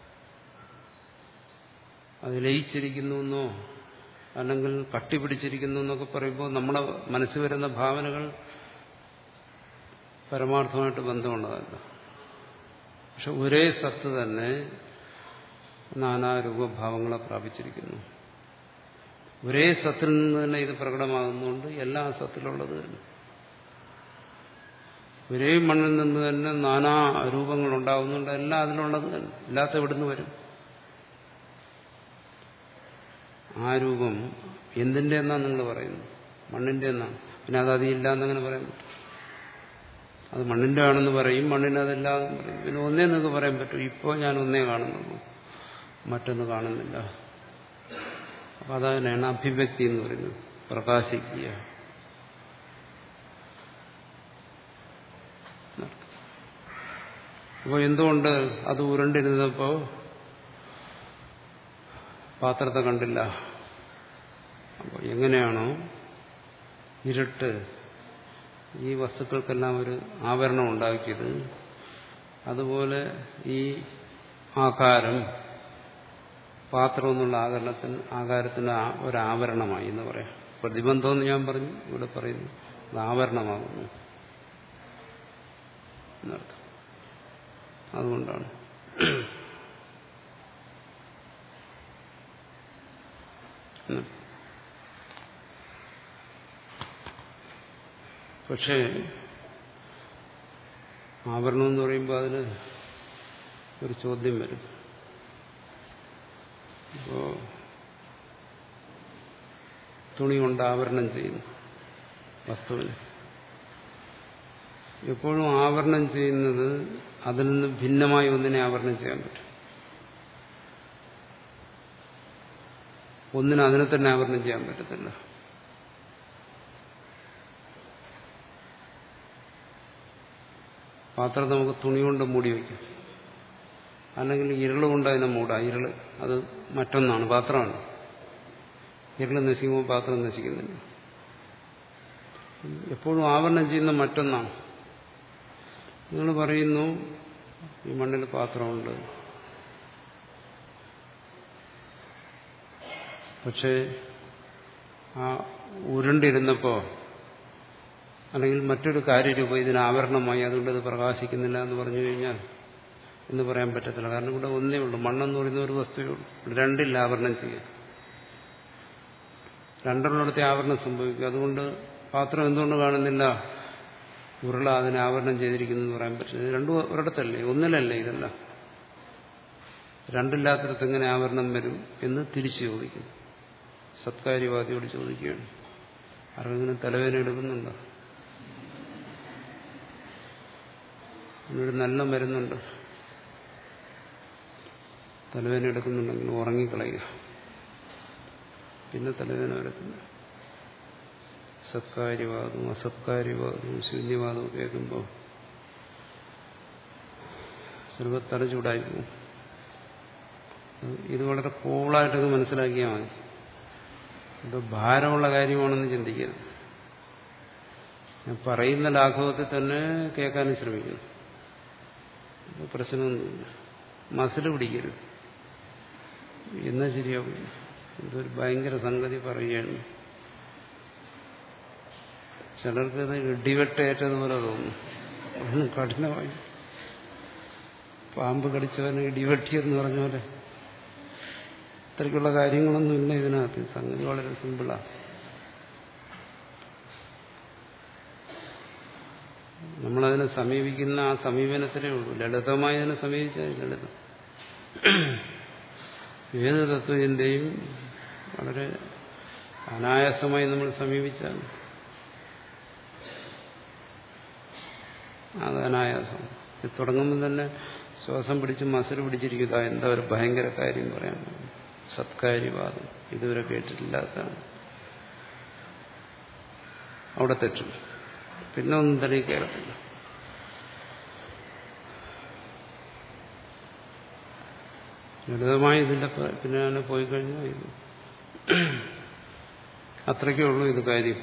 അത് ലയിച്ചിരിക്കുന്നു എന്നോ അല്ലെങ്കിൽ കട്ടിപിടിച്ചിരിക്കുന്നു എന്നൊക്കെ പറയുമ്പോൾ നമ്മുടെ മനസ്സിൽ വരുന്ന ഭാവനകൾ പരമാർത്ഥമായിട്ട് ബന്ധമുള്ളതല്ല. പക്ഷെ ഒരേ സത്ത് തന്നെ നാനാരൂപഭാവങ്ങളെ പ്രാപിച്ചിരിക്കുന്നു. ഒരേ സത്തിൽ നിന്ന് തന്നെ ഇത് പ്രകടമാകുന്നുണ്ട്. എല്ലാ സത്തിലുള്ളത് തന്നെ. ഒരേ മണ്ണിൽ നിന്ന് തന്നെ നാനാ രൂപങ്ങൾ ഉണ്ടാകുന്നുണ്ട്. എല്ലാം അതിലുള്ളത് തന്നെ. ഇല്ലാത്ത എവിടുന്ന് വരും? ആ രൂപം എന്തിന്റെ എന്നാണ് നിങ്ങൾ പറയുന്നത്? മണ്ണിന്റെ എന്നാണ്. പിന്നെ അത് അതില്ല എന്നങ്ങനെ പറയാൻ പറ്റും? അത് മണ്ണിന്റെ ആണെന്ന് പറയും, മണ്ണിന് അതില്ലാതെന്ന് പറയും. പിന്നെ ഒന്നേ നിങ്ങൾക്ക് പറയാൻ പറ്റും. ഇപ്പോൾ ഞാൻ ഒന്നേ കാണുന്നുള്ളൂ, മറ്റൊന്ന് കാണുന്നില്ല. അപ്പൊ അതതിനാണ് അഭിവ്യക്തി എന്ന് പറയുന്നത്, പ്രകാശിക്കുക. അപ്പോൾ എന്തുകൊണ്ട് അത് ഉരുണ്ടിരുന്നപ്പോ പാത്രത്തെ കണ്ടില്ല? അപ്പോൾ എങ്ങനെയാണോ ഇരുട്ട് ഈ വസ്തുക്കൾക്കെല്ലാം ഒരു ആവരണം ഉണ്ടാക്കിയത്, അതുപോലെ ഈ ആകാരം പാത്രം എന്നുള്ള ആകരണത്തിന് ആകാരത്തിന് ഒരാവരണമായി എന്ന് പറയാം. പ്രതിബന്ധമെന്ന് ഞാൻ പറഞ്ഞു, ഇവിടെ പറയുന്നു അത് ആവരണമാകുന്നു എന്നർത്ഥം. അതുകൊണ്ടാണ് പക്ഷേ ആവരണം എന്ന് പറയുമ്പോൾ അതിന് ഒരു ചോദ്യം വരും. ഇപ്പോ തുണി കൊണ്ട് ആവരണം ചെയ്യുന്നു വസ്തുവിനെ. എപ്പോഴും ആവരണം ചെയ്യുന്നത് അതിൽ നിന്ന് ഭിന്നമായി ഒന്നിനെ ആവരണം ചെയ്യാൻ പറ്റും. ഒന്നിനെ അതിനെ തന്നെ ആവരണം ചെയ്യാൻ പറ്റത്തില്ല. പാത്രം നമുക്ക് തുണി കൊണ്ട് മൂടി വയ്ക്കും, അല്ലെങ്കിൽ ഇരുള് കൊണ്ട് അതിനെ മൂടാം. ഇരുള് അത് മറ്റൊന്നാണ്, പാത്രമാണ്. ഇരുള് നശിക്കുമ്പോൾ പാത്രം നശിക്കുന്നില്ല. എപ്പോഴും ആവരണം ചെയ്യുന്ന മറ്റൊന്നാണ്. നിങ്ങൾ പറയുന്നു ഈ മണ്ണിൽ പാത്രമുണ്ട്, പക്ഷേ ആ ഉരുണ്ടിരുന്നപ്പോ അല്ലെങ്കിൽ മറ്റൊരു കാര്യരൂപം ഇതിന് ആവരണമായി, അതുകൊണ്ട് ഇത് പ്രകാശിക്കുന്നില്ല എന്ന് പറഞ്ഞു കഴിഞ്ഞാൽ എന്ന് പറയാൻ പറ്റത്തില്ല. കാരണം ഇവിടെ ഒന്നേ ഉള്ളൂ, മണ്ണെന്ന് പറയുന്ന ഒരു വസ്തുവേ ഉള്ളൂ. രണ്ടില്ല ആവരണം ചെയ്യാൻ. രണ്ടെണ്ണത്തെ ആവരണം സംഭവിക്കും. അതുകൊണ്ട് പാത്രം എന്തുകൊണ്ട് കാണുന്നില്ല? ഉരുള അതിനെ ആവരണം ചെയ്തിരിക്കുന്നു എന്ന് പറയാൻ പറ്റില്ല. രണ്ടും ഒരിടത്തല്ലേ, ഒന്നിലല്ലേ ഇതല്ല. രണ്ടില്ലാത്തിടത്ത് എങ്ങനെ ആവരണം വരും എന്ന് തിരിച്ചു ചോദിക്കുന്നു. സത്കാര്യവാദിയോട് ചോദിക്കുകയാണ്. ആർക്കെങ്കിലും തലവേദന എടുക്കുന്നുണ്ടോ? അതിനൊരു നല്ല മരുന്നുണ്ട്. തലവേദന എടുക്കുന്നുണ്ടെങ്കിൽ ഉറങ്ങിക്കളയുക, പിന്നെ തലവേദന വരത്തില്ല. സത്കാര്യവാദവും അസത്കാര്യവാദവും ശൂന്യവാദവും കേൾക്കുമ്പോൾ ചിലപ്പോൾ തല ചൂടായി പോകും. ഇത് വളരെ കൂളായിട്ടൊക്കെ മനസ്സിലാക്കിയാൽ മതി. ഇത് ഭാരമുള്ള കാര്യമാണെന്ന് ചിന്തിക്കരുത്. ഞാൻ പറയുന്ന ലാഘവത്തിൽ തന്നെ കേൾക്കാനും ശ്രമിക്കുന്നു. പ്രശ്നമൊന്നുമില്ല. മസിൽ പിടിക്കരുത്. എന്നാ ശരിയാവും. ഇതൊരു ഭയങ്കര സംഗതി പറയുകയാണ്. ചിലർക്കത് ഇടിവെട്ടേറ്റതുപോലെ തോന്നും. ഒന്നും കഠിനമായി പാമ്പ് കടിച്ചവന് ഇടിവെട്ടിയെന്ന് പറഞ്ഞ പോലെ ഇത്രയ്ക്കുള്ള കാര്യങ്ങളൊന്നുമില്ല ഇതിനകത്ത്. സംഗതി വളരെ സിമ്പിളാണ്. നമ്മളതിനെ സമീപിക്കുന്ന ആ സമീപനത്തിലേ ഉള്ളൂ. ലളിതമായി അതിനെ സമീപിച്ചാൽ ലളിതം. ഏത് തത്വചിന്തയും വളരെ അനായാസമായി നമ്മൾ സമീപിച്ചാൽ അത് അനായാസം. ഇത് തുടങ്ങുമ്പോൾ തന്നെ ശ്വാസം പിടിച്ച് മസിൽ പിടിച്ചിരിക്കുക. എന്താ ഒരു ഭയങ്കര കാര്യം പറയാൻ, സത്കാര്യവാദം ഇതുവരെ കേട്ടിട്ടില്ലാത്തതാണ്. അവിടെ തെറ്റും. പിന്നെ ഒന്നും തന്നെ കേൾക്കില്ല. ലളിതമായി ഇതിന്റെ പിന്നെ അങ്ങനെ പോയി കഴിഞ്ഞാൽ ഇത് അത്രയ്ക്കേ ഉള്ളൂ. ഇത് കാര്യം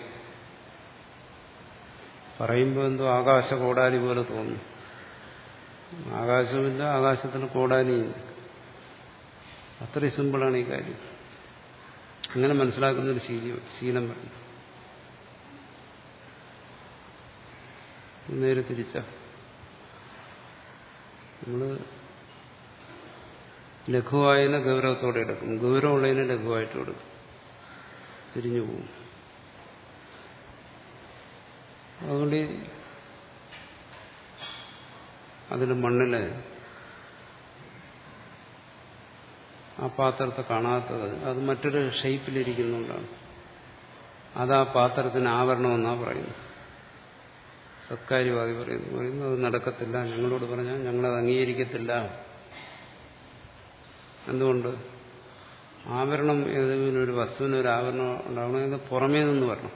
പറയുമ്പോൾ എന്തോ ആകാശ കോടാലി പോലെ തോന്നും. ആകാശമില്ല, ആകാശത്തിന് കോടാലിയില്ല. അത്രയും സിമ്പിളാണ് ഈ കാര്യം. അങ്ങനെ മനസ്സിലാക്കുന്നൊരു ശീലം ശീലം വേണം. നേരെ തിരിച്ച നമ്മള് ലഘുവായതിനെ ഗൗരവത്തോടെ എടുക്കും, ഗൗരവമുള്ളതിനെ ലഘുവായിട്ട് എടുക്കും, തിരിഞ്ഞു പോകും. അതുകൊണ്ട് അതിന് മണ്ണില് ആ പാത്രത്തെ കാണാത്തത് അത് മറ്റൊരു ഷേപ്പിലിരിക്കുന്നുകൊണ്ടാണ്. അത് ആ പാത്രത്തിന് ആവരണമെന്നാണ് പറയുന്നത്. സത്കാര്യവാദി പറയുന്നു പറയുന്നു അത് നടക്കത്തില്ല. ഞങ്ങളോട് പറഞ്ഞാൽ ഞങ്ങളത് അംഗീകരിക്കത്തില്ല. എന്തുകൊണ്ട്? ആവരണം ഏതെങ്കിലും ഒരു വസ്തുവിന് ഒരു ആവരണം ഉണ്ടാവണമെങ്കിൽ പുറമേ നിന്ന് വരണം.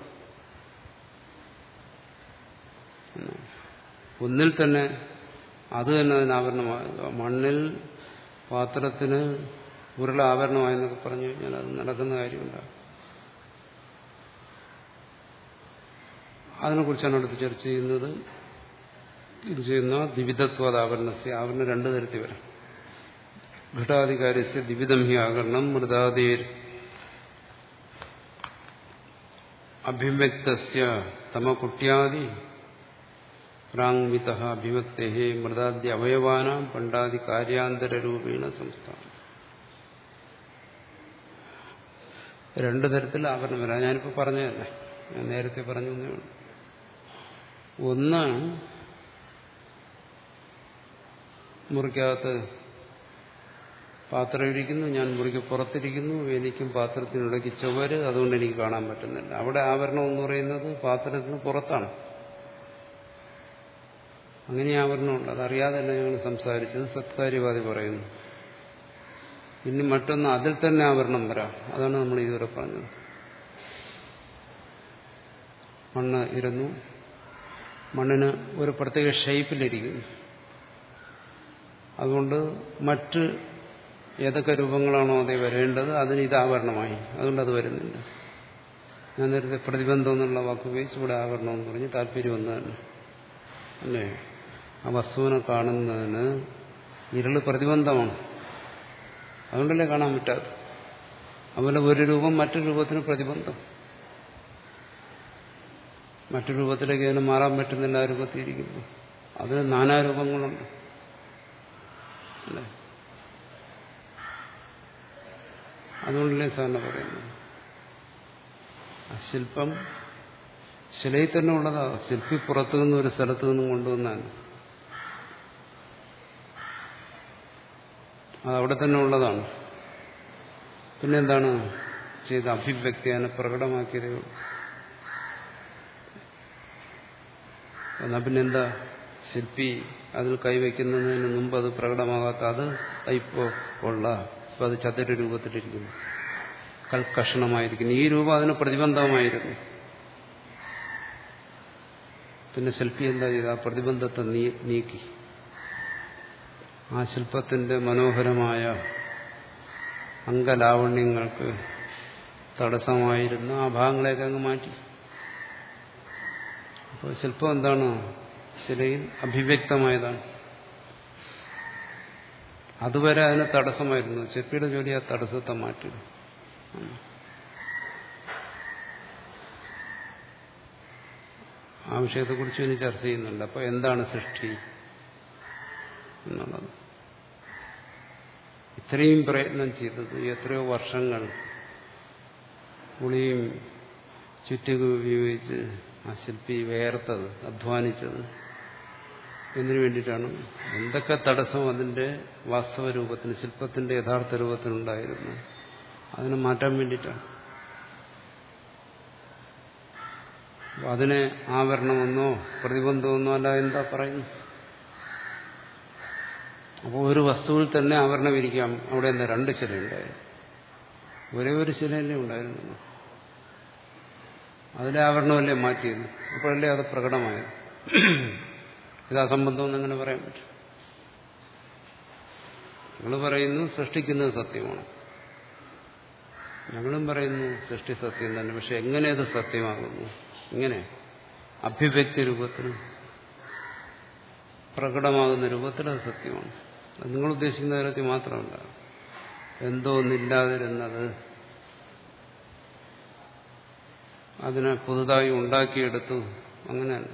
ഒന്നിൽ തന്നെ അത് തന്നെ അതിന് ആവരണമാകുക. മണ്ണിൽ പാത്രത്തിന് ഉരുള ആവരണമായെന്നൊക്കെ പറഞ്ഞു കഴിഞ്ഞാൽ അത് നടക്കുന്ന കാര്യമുണ്ടാകും. അതിനെക്കുറിച്ചാണ് അടുത്ത് ചർച്ച ചെയ്യുന്നത്. ഇത് ചെയ്യുന്ന ദ്വിവിധത്വാദ ആവരണസ്യ. ആവരണം രണ്ടു തരത്തിൽ വരാം. ഘടാധികാരസ്യ ദ്വിവിധം ഹി ആകരണം മൃദാദേർ അഭിവ്യക്തസ്യ തമകുട്യാദി പ്രാങ്മിത അഭിവക്തേ മൃദാദ്യ അവയവാനാം പണ്ടാദി കാര്യാന്തരൂപേണ സംസ്ഥാനം. രണ്ടു തരത്തിൽ ആവരണം വരാം. ഞാനിപ്പോൾ പറഞ്ഞതല്ലേ, ഞാൻ നേരത്തെ പറഞ്ഞു എന്നേ ഉള്ളൂ. ഒന്ന്, മുറിക്കകത്ത് പാത്രം ഇരിക്കുന്നു, ഞാൻ മുറിക്ക് പുറത്തിരിക്കുന്നു, എനിക്കും പാത്രത്തിനിടയ്ക്ക് ചുവര്, അതുകൊണ്ട് എനിക്ക് കാണാൻ പറ്റുന്നില്ല. അവിടെ ആവരണം എന്ന് പറയുന്നത് പാത്രത്തിന് പുറത്താണ്. അങ്ങനെ ആവരണമുണ്ട്. അതറിയാതെ തന്നെ ഞങ്ങൾ സംസാരിച്ചത് സത്കാര്യവാദി പറയുന്നു. ഇനി മറ്റൊന്ന്, അതിൽ തന്നെ ആവരണം വരാം. അതാണ് നമ്മൾ ഇതുവരെ പറഞ്ഞത്. മണ്ണ് ഇരുന്നു, മണ്ണിന് ഒരു പ്രത്യേക ഷേപ്പിലിരിക്കുന്നു. അതുകൊണ്ട് മറ്റ് ഏതൊക്കെ രൂപങ്ങളാണോ അതേ വരേണ്ടത് അതിന് ഇത് ആവരണമായി. അതുകൊണ്ട് അത് വരുന്നില്ല. ഞാൻ നേരത്തെ പ്രതിബന്ധം എന്നുള്ള വാക്ക് ഉപയോഗിച്ച് ഇവിടെ ആവരണം എന്ന് പറഞ്ഞ് താല്പര്യം ഒന്ന് തന്നെ അല്ലേ. ആ വസ്തുവിനെ കാണുന്നതിന് ഇരുള് പ്രതിബന്ധമാണ്. അതുകൊണ്ടല്ലേ കാണാൻ പറ്റാതെ. അതുപോലെ ഒരു രൂപം മറ്റൊരു രൂപത്തിന് പ്രതിബന്ധം. മറ്റു രൂപത്തിലേക്ക് അതിന് മാറാൻ പറ്റുന്നില്ല. ആ രൂപത്തിയിരിക്കുന്നു. അതിന് നാനാരൂപങ്ങളുണ്ട് അല്ലേ. അതുകൊണ്ടല്ലേ സാറിന് പറയുന്നത് ആ ശില്പം ശിലയിൽ തന്നെ ഉള്ളതാ. ശില്പി പുറത്തു നിന്ന് ഒരു സ്ഥലത്ത് നിന്നും കൊണ്ടുവന്നാണ്. അതവിടെ തന്നെ ഉള്ളതാണ്. പിന്നെന്താണ് ചെയ്ത അഭിവ്യക്തി, അതിനെ പ്രകടമാക്കിയതേ ഉള്ളൂ. എന്നാ പിന്നെന്താ ശില്പി അതിൽ കൈവയ്ക്കുന്നതിന് മുമ്പ് അത് പ്രകടമാകാത്ത അത് ഇപ്പോ ഉള്ള ഇപ്പൊ അത് ചതുര രൂപത്തിലിരിക്കുന്നു, കൽക്കഷണമായിരിക്കുന്നു. ഈ രൂപം അതിന് പ്രതിബന്ധമായിരുന്നു. പിന്നെ ശില്പി എന്താ ചെയ്ത? ആ പ്രതിബന്ധത്തെ നീക്കി ആ ശില്പത്തിന്റെ മനോഹരമായ അംഗലാവണ്യങ്ങൾക്ക് തടസ്സമായിരുന്ന ആ ഭാഗങ്ങളെയൊക്കെ അങ്ങ് മാറ്റി. അപ്പോൾ ശില്പം എന്താണ്? ശിലയിൽ അഭിവ്യക്തമായതാണ്. അതുവരെ അതിന് തടസ്സമായിരുന്നു. ശില്പിയുടെ ജോലി ആ തടസ്സത്തെ മാറ്റുക. ആ വിഷയത്തെക്കുറിച്ച് ഇനി ചർച്ച ചെയ്യുന്നുണ്ട്. അപ്പോൾ എന്താണ് സൃഷ്ടി എന്നുള്ളത്? ഇത്രയും പ്രയത്നം ചെയ്തത്, എത്രയോ വർഷങ്ങൾ ഉളിയും ചുറ്റുക ഉപയോഗിച്ച് ആ ശില്പി വേർത്തത്, അധ്വാനിച്ചത് എന്തിനു വേണ്ടിയിട്ടാണ്? എന്തൊക്കെ തടസ്സം അതിന്റെ വാസ്തവ രൂപത്തിന്, ശില്പത്തിന്റെ യഥാർത്ഥ രൂപത്തിനുണ്ടായിരുന്നു, അതിനെ മാറ്റാൻ വേണ്ടിയിട്ടാണ്. അതിനെ ആവരണമെന്നോ പ്രതിബന്ധമെന്നോ അല്ല എന്താ പറയുന്നു. അപ്പോൾ ഒരു വസ്തുവിൽ തന്നെ ആവരണം ഇരിക്കാം. അവിടെ എന്താ രണ്ട് ശില ഉണ്ടായിരുന്നു? ഒരേ ഒരു ശിലയല്ലേ ഉണ്ടായിരുന്നു. അതിലെ ആവരണമല്ലേ മാറ്റിയത്? അപ്പോഴല്ലേ അത് പ്രകടമായത്. ഇത് അസംബന്ധം എന്നങ്ങനെ പറയാൻ പറ്റും. നിങ്ങൾ പറയുന്നു സൃഷ്ടിക്കുന്നത് സത്യമാണ്, ഞങ്ങളും പറയുന്നു സൃഷ്ടി സത്യം തന്നെ. പക്ഷെ എങ്ങനെ അത് സത്യമാകുന്നു? ഇങ്ങനെ അഭിവ്യക്തി രൂപത്തിൽ, പ്രകടമാകുന്ന രൂപത്തിൽ അത് സത്യമാണ്. അത് നിങ്ങൾ ഉദ്ദേശിക്കുന്ന കാര്യത്തിൽ മാത്രമല്ല. എന്തോ ഒന്നില്ലാതിരുന്നത് അതിനെ പുതുതായി ഉണ്ടാക്കിയെടുത്തു, അങ്ങനെയല്ല.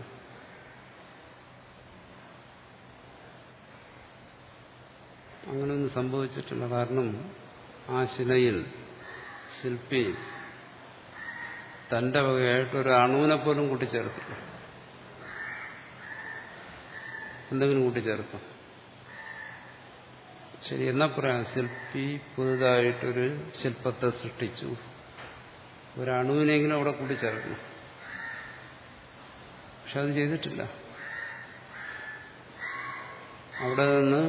അങ്ങനെയൊന്നും സംഭവിച്ചിട്ടില്ല. കാരണം ആ ശിലയിൽ ശില്പി തന്റെ വകയായിട്ടൊരു അണുവിനെ പോലും കൂട്ടിച്ചേർത്തില്ല. എന്തെങ്കിലും കൂട്ടിച്ചേർക്കും. ശരി, എന്നാ പറയാം, ശില്പി പുതുതായിട്ടൊരു ശില്പത്തെ സൃഷ്ടിച്ചു, ഒരു അണുവിനെങ്കിലും അവിടെ കൂട്ടിച്ചേർക്കണം. പക്ഷെ അത് ചെയ്തിട്ടില്ല. അവിടെ നിന്ന്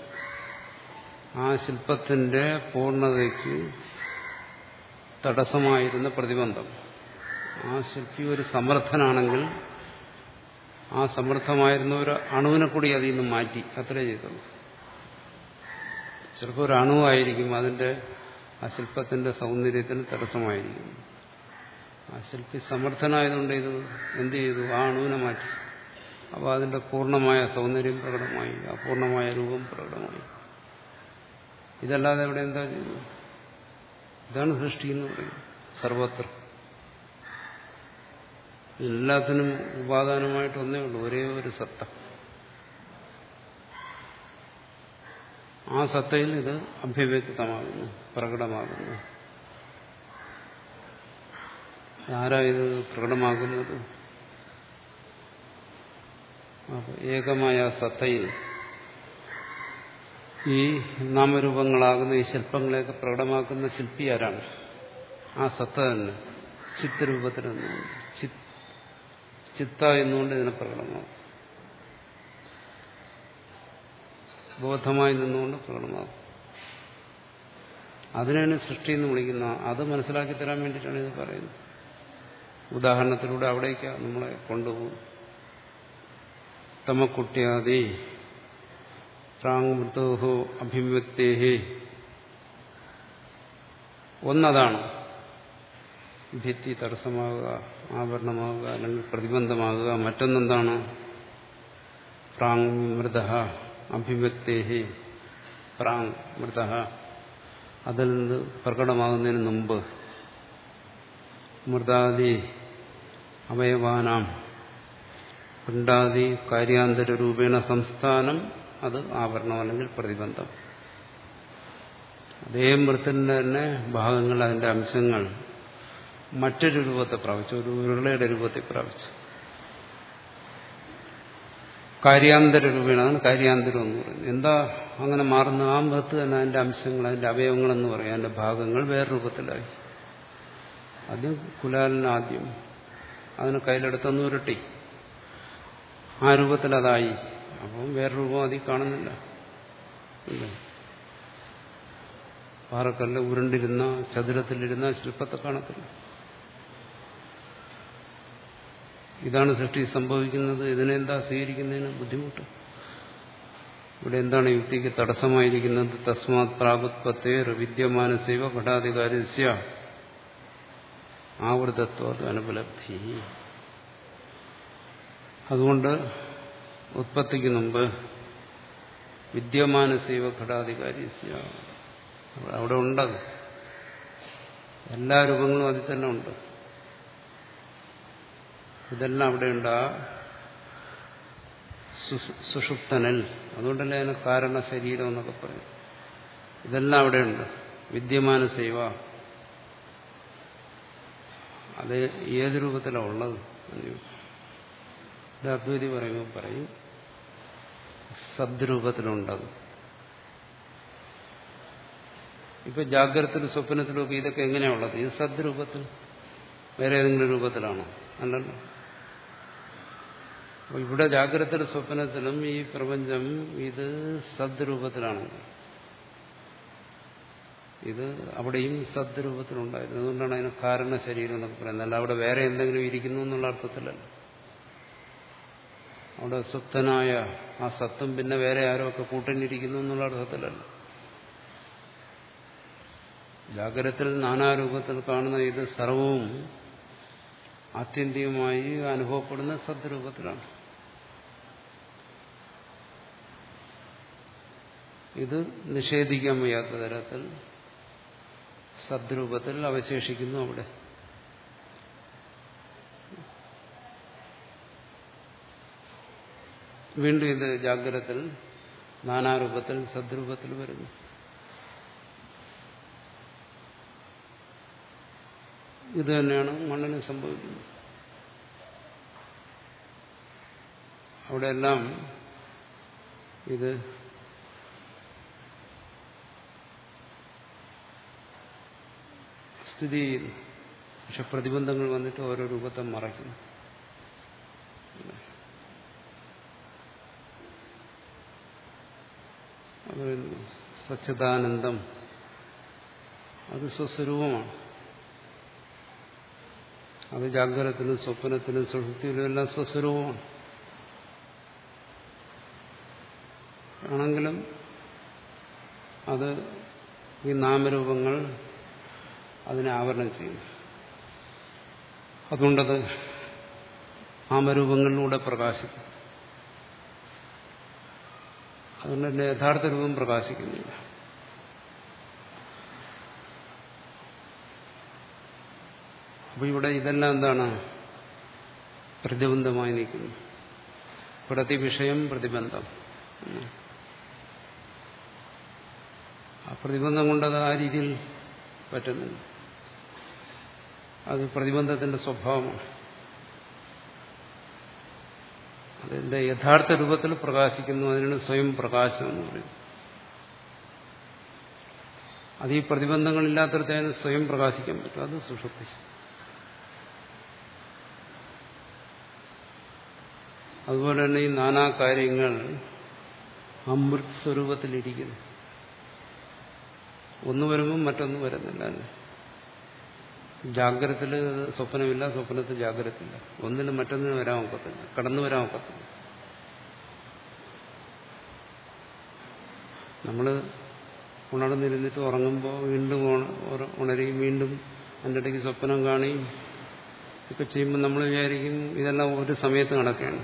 ആ ശില്പത്തിന്റെ പൂർണ്ണതയ്ക്ക് തടസ്സമായിരുന്ന പ്രതിബന്ധം, ആ ശില്പി ഒരു സമർത്ഥനാണെങ്കിൽ ആ സമർത്ഥമായിരുന്ന ഒരു അണുവിനെ കൂടി അതിൽ നിന്ന് മാറ്റി, അത്രേ ചെയ്തുള്ളൂ. ചിലപ്പോൾ ഒരു അണുവായിരിക്കും അതിന്റെ ആ ശില്പത്തിന്റെ സൗന്ദര്യത്തിന് തടസ്സമായിരിക്കും. ആ ശില്പി സമർത്ഥനായതുകൊണ്ട് ഇത് എന്ത് ചെയ്തു? ആ അണുവിനെ മാറ്റി. അപ്പോൾ അതിന്റെ പൂർണ്ണമായ സൗന്ദര്യം പ്രകടമായി, അപൂർണമായ രൂപം പ്രകടമായി. ഇതല്ലാതെ ഇവിടെ എന്താ ചെയ്തു? ഇതാണ് സൃഷ്ടി എന്ന് പറയുന്നത്. സർവത്ര എല്ലാത്തിനും ഉപാദാനമായിട്ട് ഒന്നേ ഉള്ളൂ, ഒരേ ഒരു സത്ത. ആ സത്തയിൽ ഇത് അഭിവ്യക്തമാകുന്നു, പ്രകടമാകുന്നു. ആരാ ഇത് പ്രകടമാകുന്നത്? ഏകമായ സത്തയിൽ ഈ നാമരൂപങ്ങളാകുന്ന ഈ ശില്പങ്ങളെയൊക്കെ പ്രകടമാക്കുന്ന ശില്പി ആരാണ്? ആ സത്ത തന്നെ ചിത്തരൂപത്തിൽ നിന്നുകൊണ്ട്, ചിത്ത എന്നുകൊണ്ട് ഇതിനെ പ്രകടമാകും. ബോധമായി നിന്നുകൊണ്ട് പ്രകടമാകും. അതിനാണ് സൃഷ്ടി എന്ന് വിളിക്കുന്നത്. അത് മനസ്സിലാക്കി തരാൻ വേണ്ടിയിട്ടാണ് ഇത് പറയുന്നത്. ഉദാഹരണത്തിലൂടെ അവിടേക്കാണ് നമ്മളെ കൊണ്ടുപോകും. തമക്കുട്ട്യാദി പ്രാങ്മൃതോഹോ അഭിവ്യക്തേഹി. ഒന്നതാണ് ഭിത്തി തടസ്സമാകുക, ആവരണമാകുക, അല്ലെങ്കിൽ പ്രതിബന്ധമാകുക. മറ്റൊന്നെന്താണ്? പ്രാങ്മൃത അഭിവ്യക്തേഹി. പ്രാങ് മൃത, അതിൽ നിന്ന് പ്രകടമാകുന്നതിന് മുമ്പ്. മൃതാദി അവയവാനാം പിണ്ടാദി കാര്യാന്തര രൂപേണ സംസ്ഥാനം, അത് ആവരണം അല്ലെങ്കിൽ പ്രതിബന്ധം. അതേ മൃത്തിന്റെ തന്നെ ഭാഗങ്ങൾ, അതിന്റെ അംശങ്ങൾ മറ്റൊരു രൂപത്തെ പ്രാപിച്ചു, ഒരു ഉരുളയുടെ രൂപത്തെ പ്രാപിച്ചു. കാര്യാന്തര രൂപേണ, അതാണ് കാര്യാന്തരം എന്ന് പറയുന്നത്. എന്താ അങ്ങനെ മാറുന്ന? ആ മൃത്ത് തന്നെ അതിന്റെ അംശങ്ങൾ, അതിന്റെ അവയവങ്ങളെന്ന് പറയും, അതിന്റെ ഭാഗങ്ങൾ വേറെ രൂപത്തിലായി. ആദ്യം കുലാലിന് ആദ്യം അതിന് കയ്യിലെടുത്തൊന്ന് ഉരുട്ടി, ആ രൂപത്തിൽ അതായി. അപ്പം വേറെ രൂപം അതിൽ കാണുന്നില്ല. പാറക്കല്ല് ഉരുണ്ടിരുന്ന, ചതുരത്തിലിരുന്ന ശില്പത്തെ കാണത്തില്ല. ഇതാണ് സൃഷ്ടി സംഭവിക്കുന്നത്. ഇതിനെന്താ സ്വീകരിക്കുന്നതിന് ബുദ്ധിമുട്ട്? ഇവിടെ എന്താണ് യുക്തിക്ക് തടസ്സമായിരിക്കുന്നത്? തസ്മാത് പ്രാഗുത്പത്തേർ വിദ്യമാനസൈവ ഘടാധികാരസ്യ ആവൃതത്വ അനുപലബ്ധി. അതുകൊണ്ട് ഉത്പത്തിക്ക് മുമ്പ് വിദ്യമാനസൈവ ഘടാധികാരസ്യ അവിടെ ഉണ്ടത്. എല്ലാ രൂപങ്ങളും അതിൽ തന്നെ ഉണ്ട്. ഇതെല്ലാം അവിടെയുണ്ട്. ആ സുഷുപ്തനൽ, അതുകൊണ്ടല്ലേ അതിന് കാരണ ശരീരം എന്നൊക്കെ പറയും. ഇതെല്ലാം അവിടെയുണ്ട്. വിദ്യമാന സേവ അത് ഏത് രൂപത്തിലാണ് ഉള്ളത്? അദ്വൈതി പറയുമ്പോൾ പറയും സദ്രൂപത്തിലുണ്ടത്. ഇപ്പൊ ജാഗ്രതത്തിലും സ്വപ്നത്തിലുമൊക്കെ ഇതൊക്കെ എങ്ങനെയാണുള്ളത്? ഇത് സദ്രൂപത്തിൽ, വേറെ ഏതെങ്കിലും രൂപത്തിലാണോ? അല്ലല്ലോ. അപ്പൊ ഇവിടെ ജാഗ്രതത്തിലും സ്വപ്നത്തിലും ഈ പ്രപഞ്ചം ഇത് സദ്രൂപത്തിലാണ്. ഇത് അവിടെയും സദ്രൂപത്തിലുണ്ടായിരുന്നു. അതുകൊണ്ടാണ് അതിന് കാരണ ശരീരം എന്നൊക്കെ പറയുന്നത്. അല്ല അവിടെ വേറെ എന്തെങ്കിലും ഇരിക്കുന്നു എന്നുള്ള അർത്ഥത്തിലല്ല. അവിടെ സുപ്തനായ ആ സത്തും പിന്നെ വേറെ ആരോ ഒക്കെ കൂട്ടനിരിക്കുന്നു എന്നുള്ള അർത്ഥത്തിലല്ല. ജാഗ്രതത്തിൽ നാനാരൂപത്തിൽ കാണുന്ന ഇത് സർവവും ആത്യന്തികമായി അനുഭവപ്പെടുന്ന സദ്രൂപത്തിലാണ്. ഇത് നിഷേധിക്കാൻ വയ്യാത്ത തരത്തിൽ സദ്രൂപത്തിൽ അവശേഷിക്കുന്നു അവിടെ. വീണ്ടും ഇത് ജാഗ്രതത്തിൽ നാനാരൂപത്തിൽ സദ്രൂപത്തിൽ വരുന്നു. ഇത് തന്നെയാണ് മണ്ണിന് സംഭവിക്കുന്നത്. അവിടെയെല്ലാം ഇത് സ്ഥിതി ചെയ്യുന്നു. പക്ഷെ പ്രതിബന്ധങ്ങൾ വന്നിട്ട് ഓരോ രൂപത്തെ മറയ്ക്കുന്നു. സച്ചിദാനന്ദം അത് സ്വസ്വരൂപമാണ്. അത് ജാഗ്രതത്തിനും സ്വപ്നത്തിനും സുഷുപ്തിയിലും എല്ലാം സ്വസ്വരൂപമാണ്. ആണെങ്കിലും അത് ഈ നാമരൂപങ്ങൾ അതിനെ ആവരണം ചെയ്യുന്നു. അതുകൊണ്ടത് നാമരൂപങ്ങളിലൂടെ പ്രകാശിക്കും. അതുകൊണ്ട് തന്നെ യഥാർത്ഥ രൂപം പ്രകാശിക്കുന്നില്ല. അപ്പൊ ഇവിടെ ഇതെല്ലാം എന്താണ്? പ്രതിബന്ധമായി നിൽക്കുന്നു. പ്രതിവിഷയം പ്രതിബന്ധം. ആ പ്രതിബന്ധം കൊണ്ടത് ആ രീതിയിൽ പറ്റുന്നില്ല. അത് പ്രതിബന്ധത്തിന്റെ സ്വഭാവമാണ്. അതിന്റെ യഥാർത്ഥ രൂപത്തിൽ പ്രകാശിക്കുന്നു. അതിനാണ് സ്വയം പ്രകാശം എന്ന് പറയുന്നത്. അത് ഈ പ്രതിബന്ധങ്ങളില്ലാത്തടത്തേന് സ്വയം പ്രകാശിക്കാൻ പറ്റും. അത് സുഷുപ്തി. അതുപോലെ തന്നെ ഈ നാനാ കാര്യങ്ങൾ അമൃത് സ്വരൂപത്തിലിരിക്കുന്നു. ഒന്ന് വരുമ്പോൾ മറ്റൊന്ന് വരുന്നില്ല. ജാഗ്രതത്തിൽ സ്വപ്നമില്ല, സ്വപ്നത്തിൽ ജാഗ്രതയില്ല. ഒന്നിനും മറ്റൊന്നിനും വരാൻ ഒക്കത്തില്ല, കടന്നു വരാൻ ഒക്കത്തില്ല. നമ്മൾ ഉണർന്നിരുന്നിട്ട് ഉറങ്ങുമ്പോൾ വീണ്ടും ഉണരുകയും വീണ്ടും അതിൻ്റെ ഇടയ്ക്ക് സ്വപ്നം കാണുകയും ഒക്കെ ചെയ്യുമ്പോൾ നമ്മൾ വിചാരിക്കും ഇതെല്ലാം ഒരു സമയത്ത് നടക്കുകയാണ്.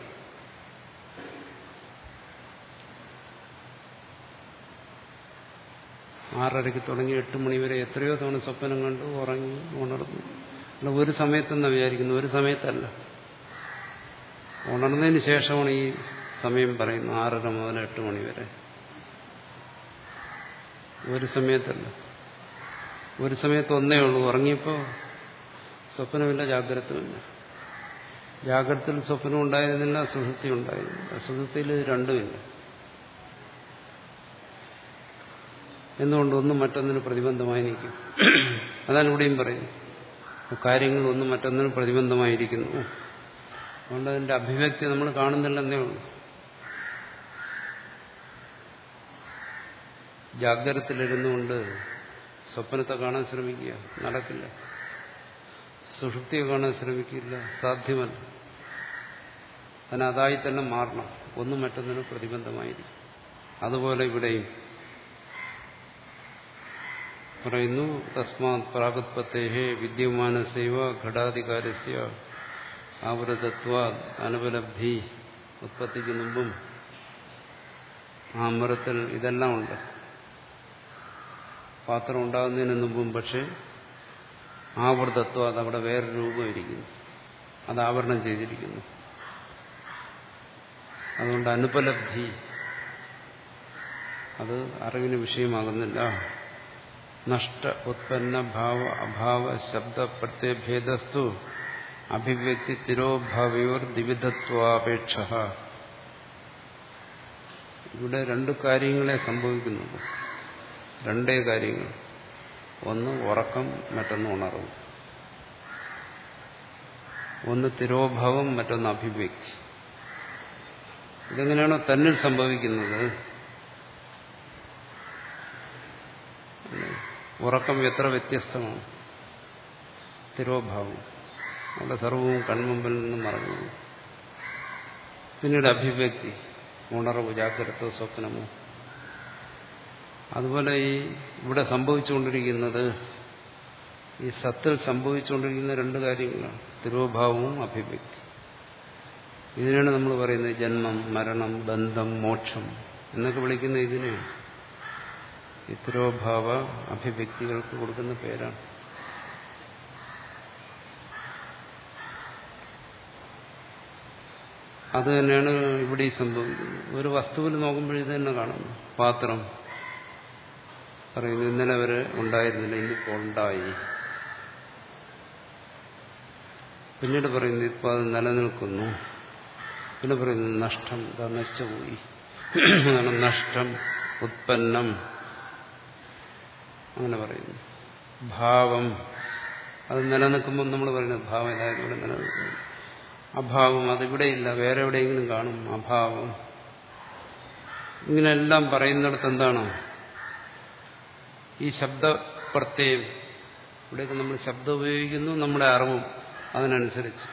ആറരയ്ക്ക് തുടങ്ങി എട്ട് മണിവരെ എത്രയോ തവണ സ്വപ്നം കണ്ടു, ഉറങ്ങി, ഉണർന്നു. അല്ല ഒരു സമയത്തെന്നാണ് വിചാരിക്കുന്നു. ഒരു സമയത്തല്ല, ഉണർന്നതിന് ശേഷമാണ് ഈ സമയം പറയുന്നത്. ആറര മുതൽ എട്ട് മണിവരെ ഒരു സമയത്തല്ല. ഒരു സമയത്ത് ഒന്നേ ഉള്ളൂ. ഉറങ്ങിയപ്പോൾ സ്വപ്നമില്ല, ജാഗ്രതമില്ല. ജാഗ്രതയിൽ സ്വപ്നം ഉണ്ടായിരുന്നില്ല, സുഷുപ്തി ഉണ്ടായിരുന്നില്ല. സുഷുപ്തിയിൽ രണ്ടുമില്ല. എന്തുകൊണ്ട്? ഒന്നും മറ്റൊന്നിന് പ്രതിബന്ധമായി നിൽക്കും. അതാണ് ഇവിടെയും പറയുന്നത്. കാര്യങ്ങൾ ഒന്നും മറ്റൊന്നിനും പ്രതിബന്ധമായിരിക്കുന്നു. അതുകൊണ്ട് അതിന്റെ അഭിവ്യക്തി നമ്മൾ കാണുന്നില്ലെന്നേ ഉള്ളൂ. ജാഗ്രതത്തിലിരുന്നുകൊണ്ട് സ്വപ്നത്തെ കാണാൻ ശ്രമിക്കുക, നടക്കില്ല. സുഷുപ്തിയെ കാണാൻ ശ്രമിക്കില്ല, സാധ്യമല്ല. അതിന് അതായി തന്നെ മാറണം. ഒന്നും മറ്റൊന്നിനും പ്രതിബന്ധമായിരിക്കും. അതുപോലെ ഇവിടെയും പറയുന്നു തസ്മാത് പ്രാഗുത്പത്തേഹേ വിദ്യമാനസൈവ ഘടാധികാരസ്യ ആവൃതത്വാ അനുപലബ്ധി ഉത്പത്തിക്ക് മുമ്പും ആ അമൃതത്തിൽ ഇതെല്ലാം ഉണ്ട്. പാത്രം ഉണ്ടാകുന്നതിന് മുമ്പും പക്ഷെ ആവൃതത്വം അതവിടെ വേറെ രൂപം ഇരിക്കുന്നു, അത് ആവരണം ചെയ്തിരിക്കുന്നു. അതുകൊണ്ട് അനുപലബ്ധി അത് അറിവിന് വിഷയമാകുന്നില്ല. നഷ്ട ഉത്പന്ന ഭാവ അഭാവ ശബ്ദ പ്രത്യഭേദസ്തു അഭിവ്യക്തി തിരോഭാവയോർ ദ്വിവിധത്വാപേക്ഷ. ഇവിടെ രണ്ട് കാര്യങ്ങളെ സംഭവിക്കുന്നുള്ളൂ, രണ്ടേ കാര്യങ്ങൾ. ഒന്ന് ഉറക്കം, മറ്റൊന്ന് ഉണർവ്. ഒന്ന് തിരോഭാവം, മറ്റൊന്ന് അഭിവ്യക്തി. ഇതെങ്ങനെയാണോ തന്നിൽ സംഭവിക്കുന്നത്, ഉറക്കം എത്ര വ്യത്യസ്തമാണ്. തിരോഭാവം അവിടെ സർവവും കൺമുമ്പിൽ നിന്ന് മറന്നു. പിന്നീട് അഭിവ്യക്തി, ഉണർവ്, ജാഗ്രത, സ്വപ്നമോ. അതുപോലെ ഈ ഇവിടെ സംഭവിച്ചുകൊണ്ടിരിക്കുന്നത്, ഈ സത്തിൽ സംഭവിച്ചുകൊണ്ടിരിക്കുന്ന രണ്ട് കാര്യങ്ങളാണ്, തിരോഭാവവും അഭിവ്യക്തി. ഇതിനാണ് നമ്മൾ പറയുന്നത് ജന്മം, മരണം, ബന്ധം, മോക്ഷം എന്നൊക്കെ വിളിക്കുന്ന ഇതിനെയാണ്. ഈ തിരോഭാവ അഭിവ്യക്തികൾക്ക് കൊടുക്കുന്ന പേരാണ്. അത് തന്നെയാണ് ഇവിടെ സംഭവിക്കുന്നത്. ഒരു വസ്തുവിൽ നോക്കുമ്പോൾ ഇത് തന്നെ കാണുന്നു. പാത്രം പറയുന്നു ഇന്നലെ വരെ ഉണ്ടായിരുന്നില്ല, ഇന്നിപ്പോൾ ഉണ്ടായി. പിന്നീട് പറയുന്നു ഇപ്പോൾ അത് നിലനിൽക്കുന്നു. പിന്നെ പറയുന്നു നഷ്ടം, ഇതാ നശിച്ചുപോയി. അതാണ് നഷ്ടം, ഉത്പന്നം, അങ്ങനെ പറയുന്നു. ഭാവം, അത് നിലനിൽക്കുമ്പോൾ നമ്മൾ പറയുന്നത് ഭാവം ഏതായാലും ഇവിടെ നിലനിൽക്കുന്നു. അഭാവം, അതിവിടെയില്ല, വേറെ എവിടെയെങ്കിലും കാണും. അഭാവം, ഇങ്ങനെയെല്ലാം പറയുന്നിടത്ത് എന്താണ് ഈ ശബ്ദപ്രത്യയം. ഇവിടെയൊക്കെ നമ്മൾ ശബ്ദം ഉപയോഗിക്കുന്നു, നമ്മുടെ അറിവും അതിനനുസരിച്ച്.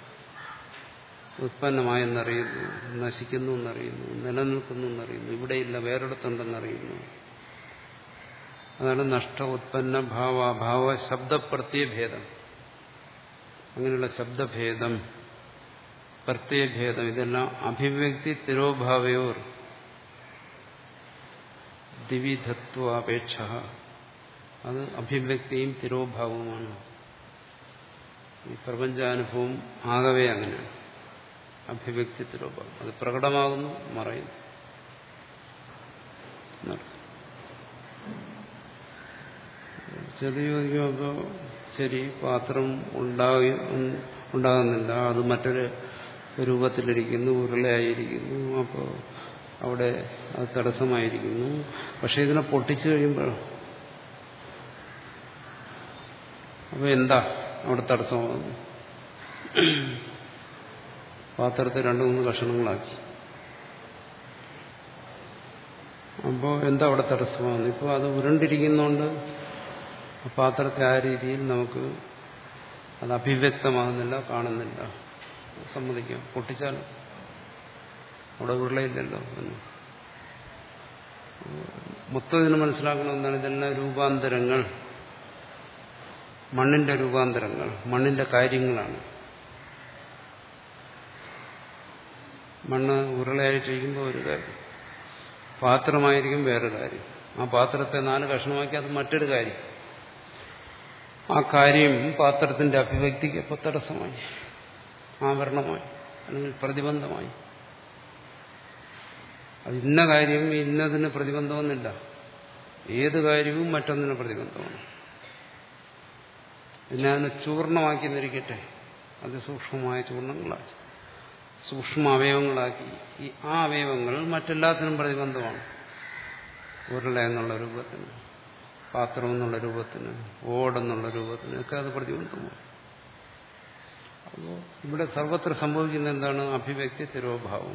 ഉത്പന്നമായെന്നറിയുന്നു, നശിക്കുന്നു എന്നറിയുന്നു, നിലനിൽക്കുന്നു എന്നറിയുന്നു, ഇവിടെയില്ല വേറെടുത്തുണ്ടെന്നറിയുന്നു. അതാണ് നഷ്ട ഉത്പന്ന ഭാവ അഭാവ ശബ്ദപ്രത്യയഭേദം. അങ്ങനെയുള്ള ശബ്ദഭേദം, പ്രത്യയഭേദം, ഇതെല്ലാം അഭിവ്യക്തി തിരോഭാവയോർ ദ്വിവിധത്വാപേക്ഷ. അത് അഭിവ്യക്തിയും തിരോഭാവവുമാണ്. ഈ പ്രപഞ്ചാനുഭവം ആകവേ അങ്ങനെയാണ്. അഭിവ്യക്തി തിരോഭാവം, അത് പ്രകടമാകുന്നു, മറയുന്നു. ചെറിയ ചോദിക്കുമ്പോൾ ശരി, പാത്രം ഉണ്ടായി ഉണ്ടാകുന്നില്ല, അത് മറ്റൊരു രൂപത്തിലിരിക്കുന്നു, ഉരുളയായിരിക്കുന്നു, അപ്പോൾ അവിടെ അത് തടസ്സമായിരിക്കുന്നു. പക്ഷെ ഇതിനെ പൊട്ടിച്ചു കഴിയുമ്പോൾ അപ്പോൾ എന്താ അവിടെ തടസ്സമാകുന്നു? പാത്രത്തെ രണ്ടു മൂന്ന് കഷണങ്ങളാക്കി. അപ്പോൾ എന്താ അവിടെ തടസ്സമാകുന്നു? ഇപ്പോൾ അത് ഉരുണ്ടിരിക്കുന്നതുകൊണ്ട് പാത്രത്തെ ആ രീതിയിൽ നമുക്ക് അത് അഭിവ്യക്തമാകുന്നില്ല, കാണുന്നില്ല. സമ്മതിക്കാം, പൊട്ടിച്ചാലും അവിടെ ഉരുളയില്ലല്ലോ എന്ന്. മൊത്തം ഇതിന് മനസ്സിലാക്കണമെന്നാണ്. ഇതെല്ലാം രൂപാന്തരങ്ങൾ, മണ്ണിന്റെ രൂപാന്തരങ്ങൾ, മണ്ണിന്റെ കാര്യങ്ങളാണ്. മണ്ണ് ഉരുളയായിട്ടിരിക്കുമ്പോൾ ഒരു കാര്യം, പാത്രമായിരിക്കും വേറെ കാര്യം. ആ പാത്രത്തെ നാല് കഷ്ണമാക്കി അത് മറ്റൊരു കാര്യം. ആ കാര്യം പാത്രത്തിന്റെ അഭിവ്യക്തിക്ക് അപ്പോൾ തടസ്സമായി, ആവരണമായി, അല്ലെങ്കിൽ പ്രതിബന്ധമായി. അത് ഇന്ന കാര്യം ഇന്നതിന് പ്രതിബന്ധമൊന്നുമില്ല. ഏത് കാര്യവും മറ്റൊന്നിന് പ്രതിബന്ധമാണ്. പിന്നെ അതിനെ ചൂർണമാക്കി നിരിക്കട്ടെ, അതിസൂക്ഷ്മമായ ചൂർണങ്ങളാക്കി, സൂക്ഷ്മ അവയവങ്ങളാക്കി. ഈ ആ അവയവങ്ങൾ മറ്റെല്ലാത്തിനും പ്രതിബന്ധമാണ്. ഉരുള എന്നുള്ള രൂപത്തിന്, പാത്രം എന്നുള്ള രൂപത്തിന്, ഓടെന്നുള്ള രൂപത്തിന് ഒക്കെ അത് പ്രതിബന്ധമാണ്. അപ്പോൾ ഇവിടെ സർവത്ര സംഭവിക്കുന്ന എന്താണ്? അഭിവ്യക്തി തിരോഭാവം.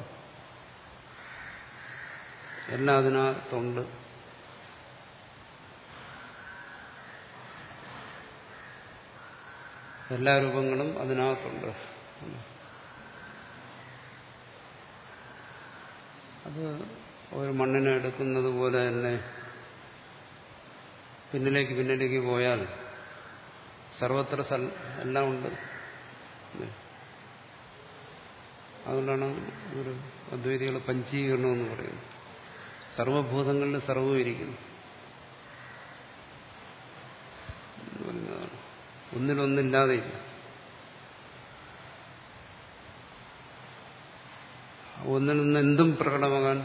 എല്ലാം അതിനകത്തുണ്ട്. എല്ലാ രൂപങ്ങളും അതിനകത്തുണ്ട്. അത് ഒരു മണ്ണിനെ എടുക്കുന്നത് പോലെ തന്നെ പിന്നിലേക്ക് പിന്നിലേക്ക് പോയാൽ സർവത്ര എല്ലാം ഉണ്ട്. അതുകൊണ്ടാണ് ഒരു അദ്വൈതികൾ പഞ്ചീകരണം എന്ന് പറയുന്നത്. സർവഭൂതങ്ങളിൽ സർവ്വം ഇരിക്കുന്നു. ഒന്നിലൊന്നില്ലാതെയില്ല. ഒന്നിൽ നിന്ന് എന്തും പ്രകടമാകാൻ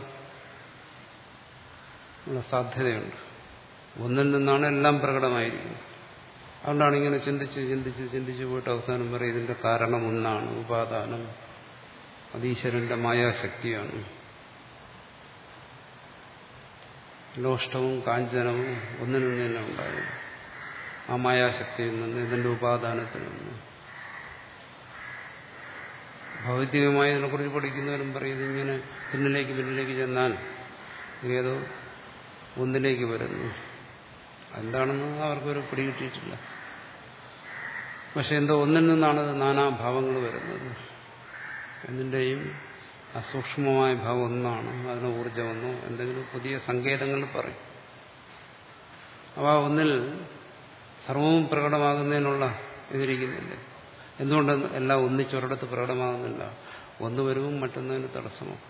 ഉള്ള സാധ്യതയുണ്ട്. ഒന്നിൽ നിന്നാണ് എല്ലാം പ്രകടമായിരിക്കുന്നത്. അതുകൊണ്ടാണ് ഇങ്ങനെ ചിന്തിച്ച് ചിന്തിച്ച് ചിന്തിച്ച് പോയിട്ട് അവസാനം വരെ ഇതിന്റെ കാരണം ഒന്നാണ്, ഉപാദാനം. അത് ഈശ്വരന്റെ മായാശക്തിയാണ്. ലോഷ്ടവും കാഞ്ചനവും ഒന്നിൽ നിന്ന് തന്നെ ഉണ്ടാകും. ആ മായാശക്തിയിൽ നിന്ന്, ഇതിന്റെ ഉപാദാനത്തിൽ നിന്ന്. ഭൗതികമായി ഇതിനെക്കുറിച്ച് പഠിക്കുന്നവരും പറയും ഇങ്ങനെ പിന്നിലേക്ക് പിന്നിലേക്ക് ചെന്നാൽ ഏതോ ഒന്നിലേക്ക് വരുന്നു. എന്താണെന്ന് അവർക്കൊരു പിടികിട്ടിയിട്ടില്ല. പക്ഷെ എന്തോ ഒന്നിൽ നിന്നാണ് നാനാഭാവങ്ങൾ വരുന്നത്. എന്നിന്റെയും അസൂക്ഷ്മമായ ഭാവം ഒന്നാണ്. അതിന് ഊർജ്ജമെന്നോ എന്തെങ്കിലും പുതിയ സങ്കേതങ്ങൾ പറയും. അവ ഒന്നിൽ സർവവും പ്രകടമാകുന്നതിനുള്ള ഇതിരിക്കുന്നില്ലേ? എന്തുകൊണ്ട് എല്ലാം ഒന്നിച്ചൊരിടത്ത് പ്രകടമാകുന്നില്ല? ഒന്ന് വരുമ്പോൾ മറ്റൊന്നതിന് തടസ്സമാകും.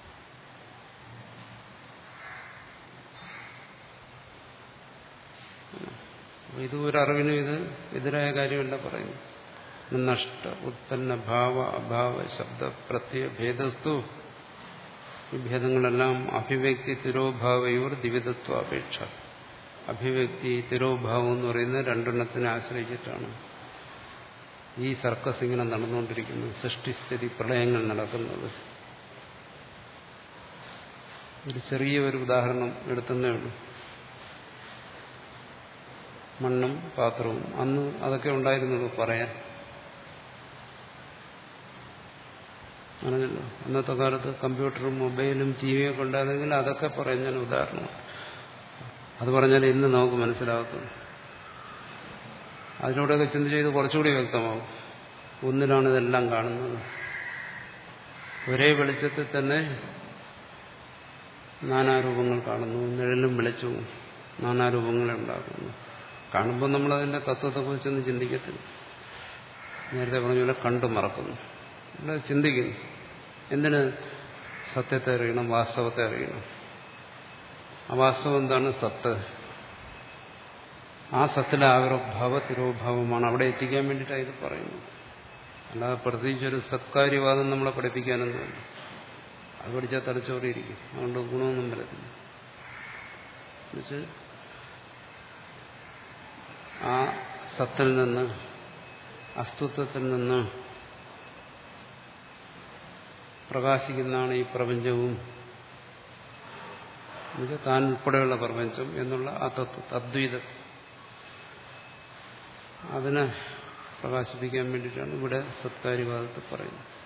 ഇത് ഒരു അറിവിനും ഇത് എതിരായ കാര്യമല്ല പറയുന്നത്. നഷ്ട ഉത്പന്ന ഭാവ അഭാവ ശബ്ദ പ്രത്യയ ഭേദസ്തു. ഈ ഭേദങ്ങളെല്ലാം അഭിവ്യക്തി തിരോഭാവയോർ ദ്വിവിധത്വാപേക്ഷ. അഭിവ്യക്തി തിരോഭാവം എന്ന് പറയുന്നത് രണ്ടെണ്ണത്തിനെ ആശ്രയിച്ചിട്ടാണ് ഈ സർക്കസ് ഇങ്ങനെ നടന്നുകൊണ്ടിരിക്കുന്നത്. സൃഷ്ടിസ്ഥിതി പ്രളയങ്ങൾ നടക്കുന്നത്. ഒരു ചെറിയ ഒരു ഉദാഹരണം എടുത്തന്നേ ഉള്ളൂ. മണ്ണും പാത്രവും അന്ന് അതൊക്കെ ഉണ്ടായിരുന്നത് പറയാൻ അറിഞ്ഞല്ലോ. അന്നത്തെ കാലത്ത് കമ്പ്യൂട്ടറും മൊബൈലും ടി വിയൊക്കെ ഉണ്ടായിരുന്നെങ്കിൽ അതൊക്കെ പറയാൻ ഞാൻ ഉദാഹരണമാണ്. അത് പറഞ്ഞാൽ ഇന്ന് നമുക്ക് മനസ്സിലാകത്തുള്ളൂ. അതിലൂടെയൊക്കെ ചിന്ത ചെയ്ത് കുറച്ചുകൂടി വ്യക്തമാവും. ഒന്നിലാണ് ഇതെല്ലാം കാണുന്നത്. ഒരേ വെളിച്ചത്തിൽ തന്നെ നാനാരൂപങ്ങൾ കാണുന്നു. നിഴലും വെളിച്ചവും നാനാരൂപങ്ങളെ ഉണ്ടാക്കുന്നു. കാണുമ്പോൾ നമ്മളതിന്റെ തത്വത്തെക്കുറിച്ചൊന്നും ചിന്തിക്കത്തില്ല. നേരത്തെ പറഞ്ഞ പോലെ കണ്ടു മറക്കുന്നു. അല്ല, ചിന്തിക്കുന്നു. എന്തിന്? സത്യത്തെ അറിയണം, വാസ്തവത്തെ അറിയണം. ആ വാസ്തവം എന്താണ്? സത്ത്. ആ സത്തിലെ ആവിർഭാവ തിരോഭാവമാണ്. അവിടെ എത്തിക്കാൻ വേണ്ടിയിട്ടാണ് ഇത് പറയുന്നത്. അല്ലാതെ പ്രത്യേകിച്ചൊരു സത്കാര്യവാദം നമ്മളെ പഠിപ്പിക്കാനൊന്നുമില്ല. അത് പഠിച്ചാൽ തലച്ചോറിയിരിക്കും. അതുകൊണ്ട് ഗുണമൊന്നും വരത്തില്ല. എന്നുവെച്ചാൽ ആ സത്തിൽ നിന്ന്, അസ്തിത്വത്തിൽ നിന്ന് പ്രകാശിക്കുന്നതാണ് ഈ പ്രപഞ്ചവും, എന്നുവെച്ചാൽ താൻ ഉൾപ്പെടെയുള്ള പ്രപഞ്ചം എന്നുള്ള ആ തത്വ അദ്വൈതം. അതിനെ പ്രകാശിപ്പിക്കാൻ വേണ്ടിയിട്ടാണ് ഇവിടെ സത്കാര്യവാദത്തെ പറയുന്നത്.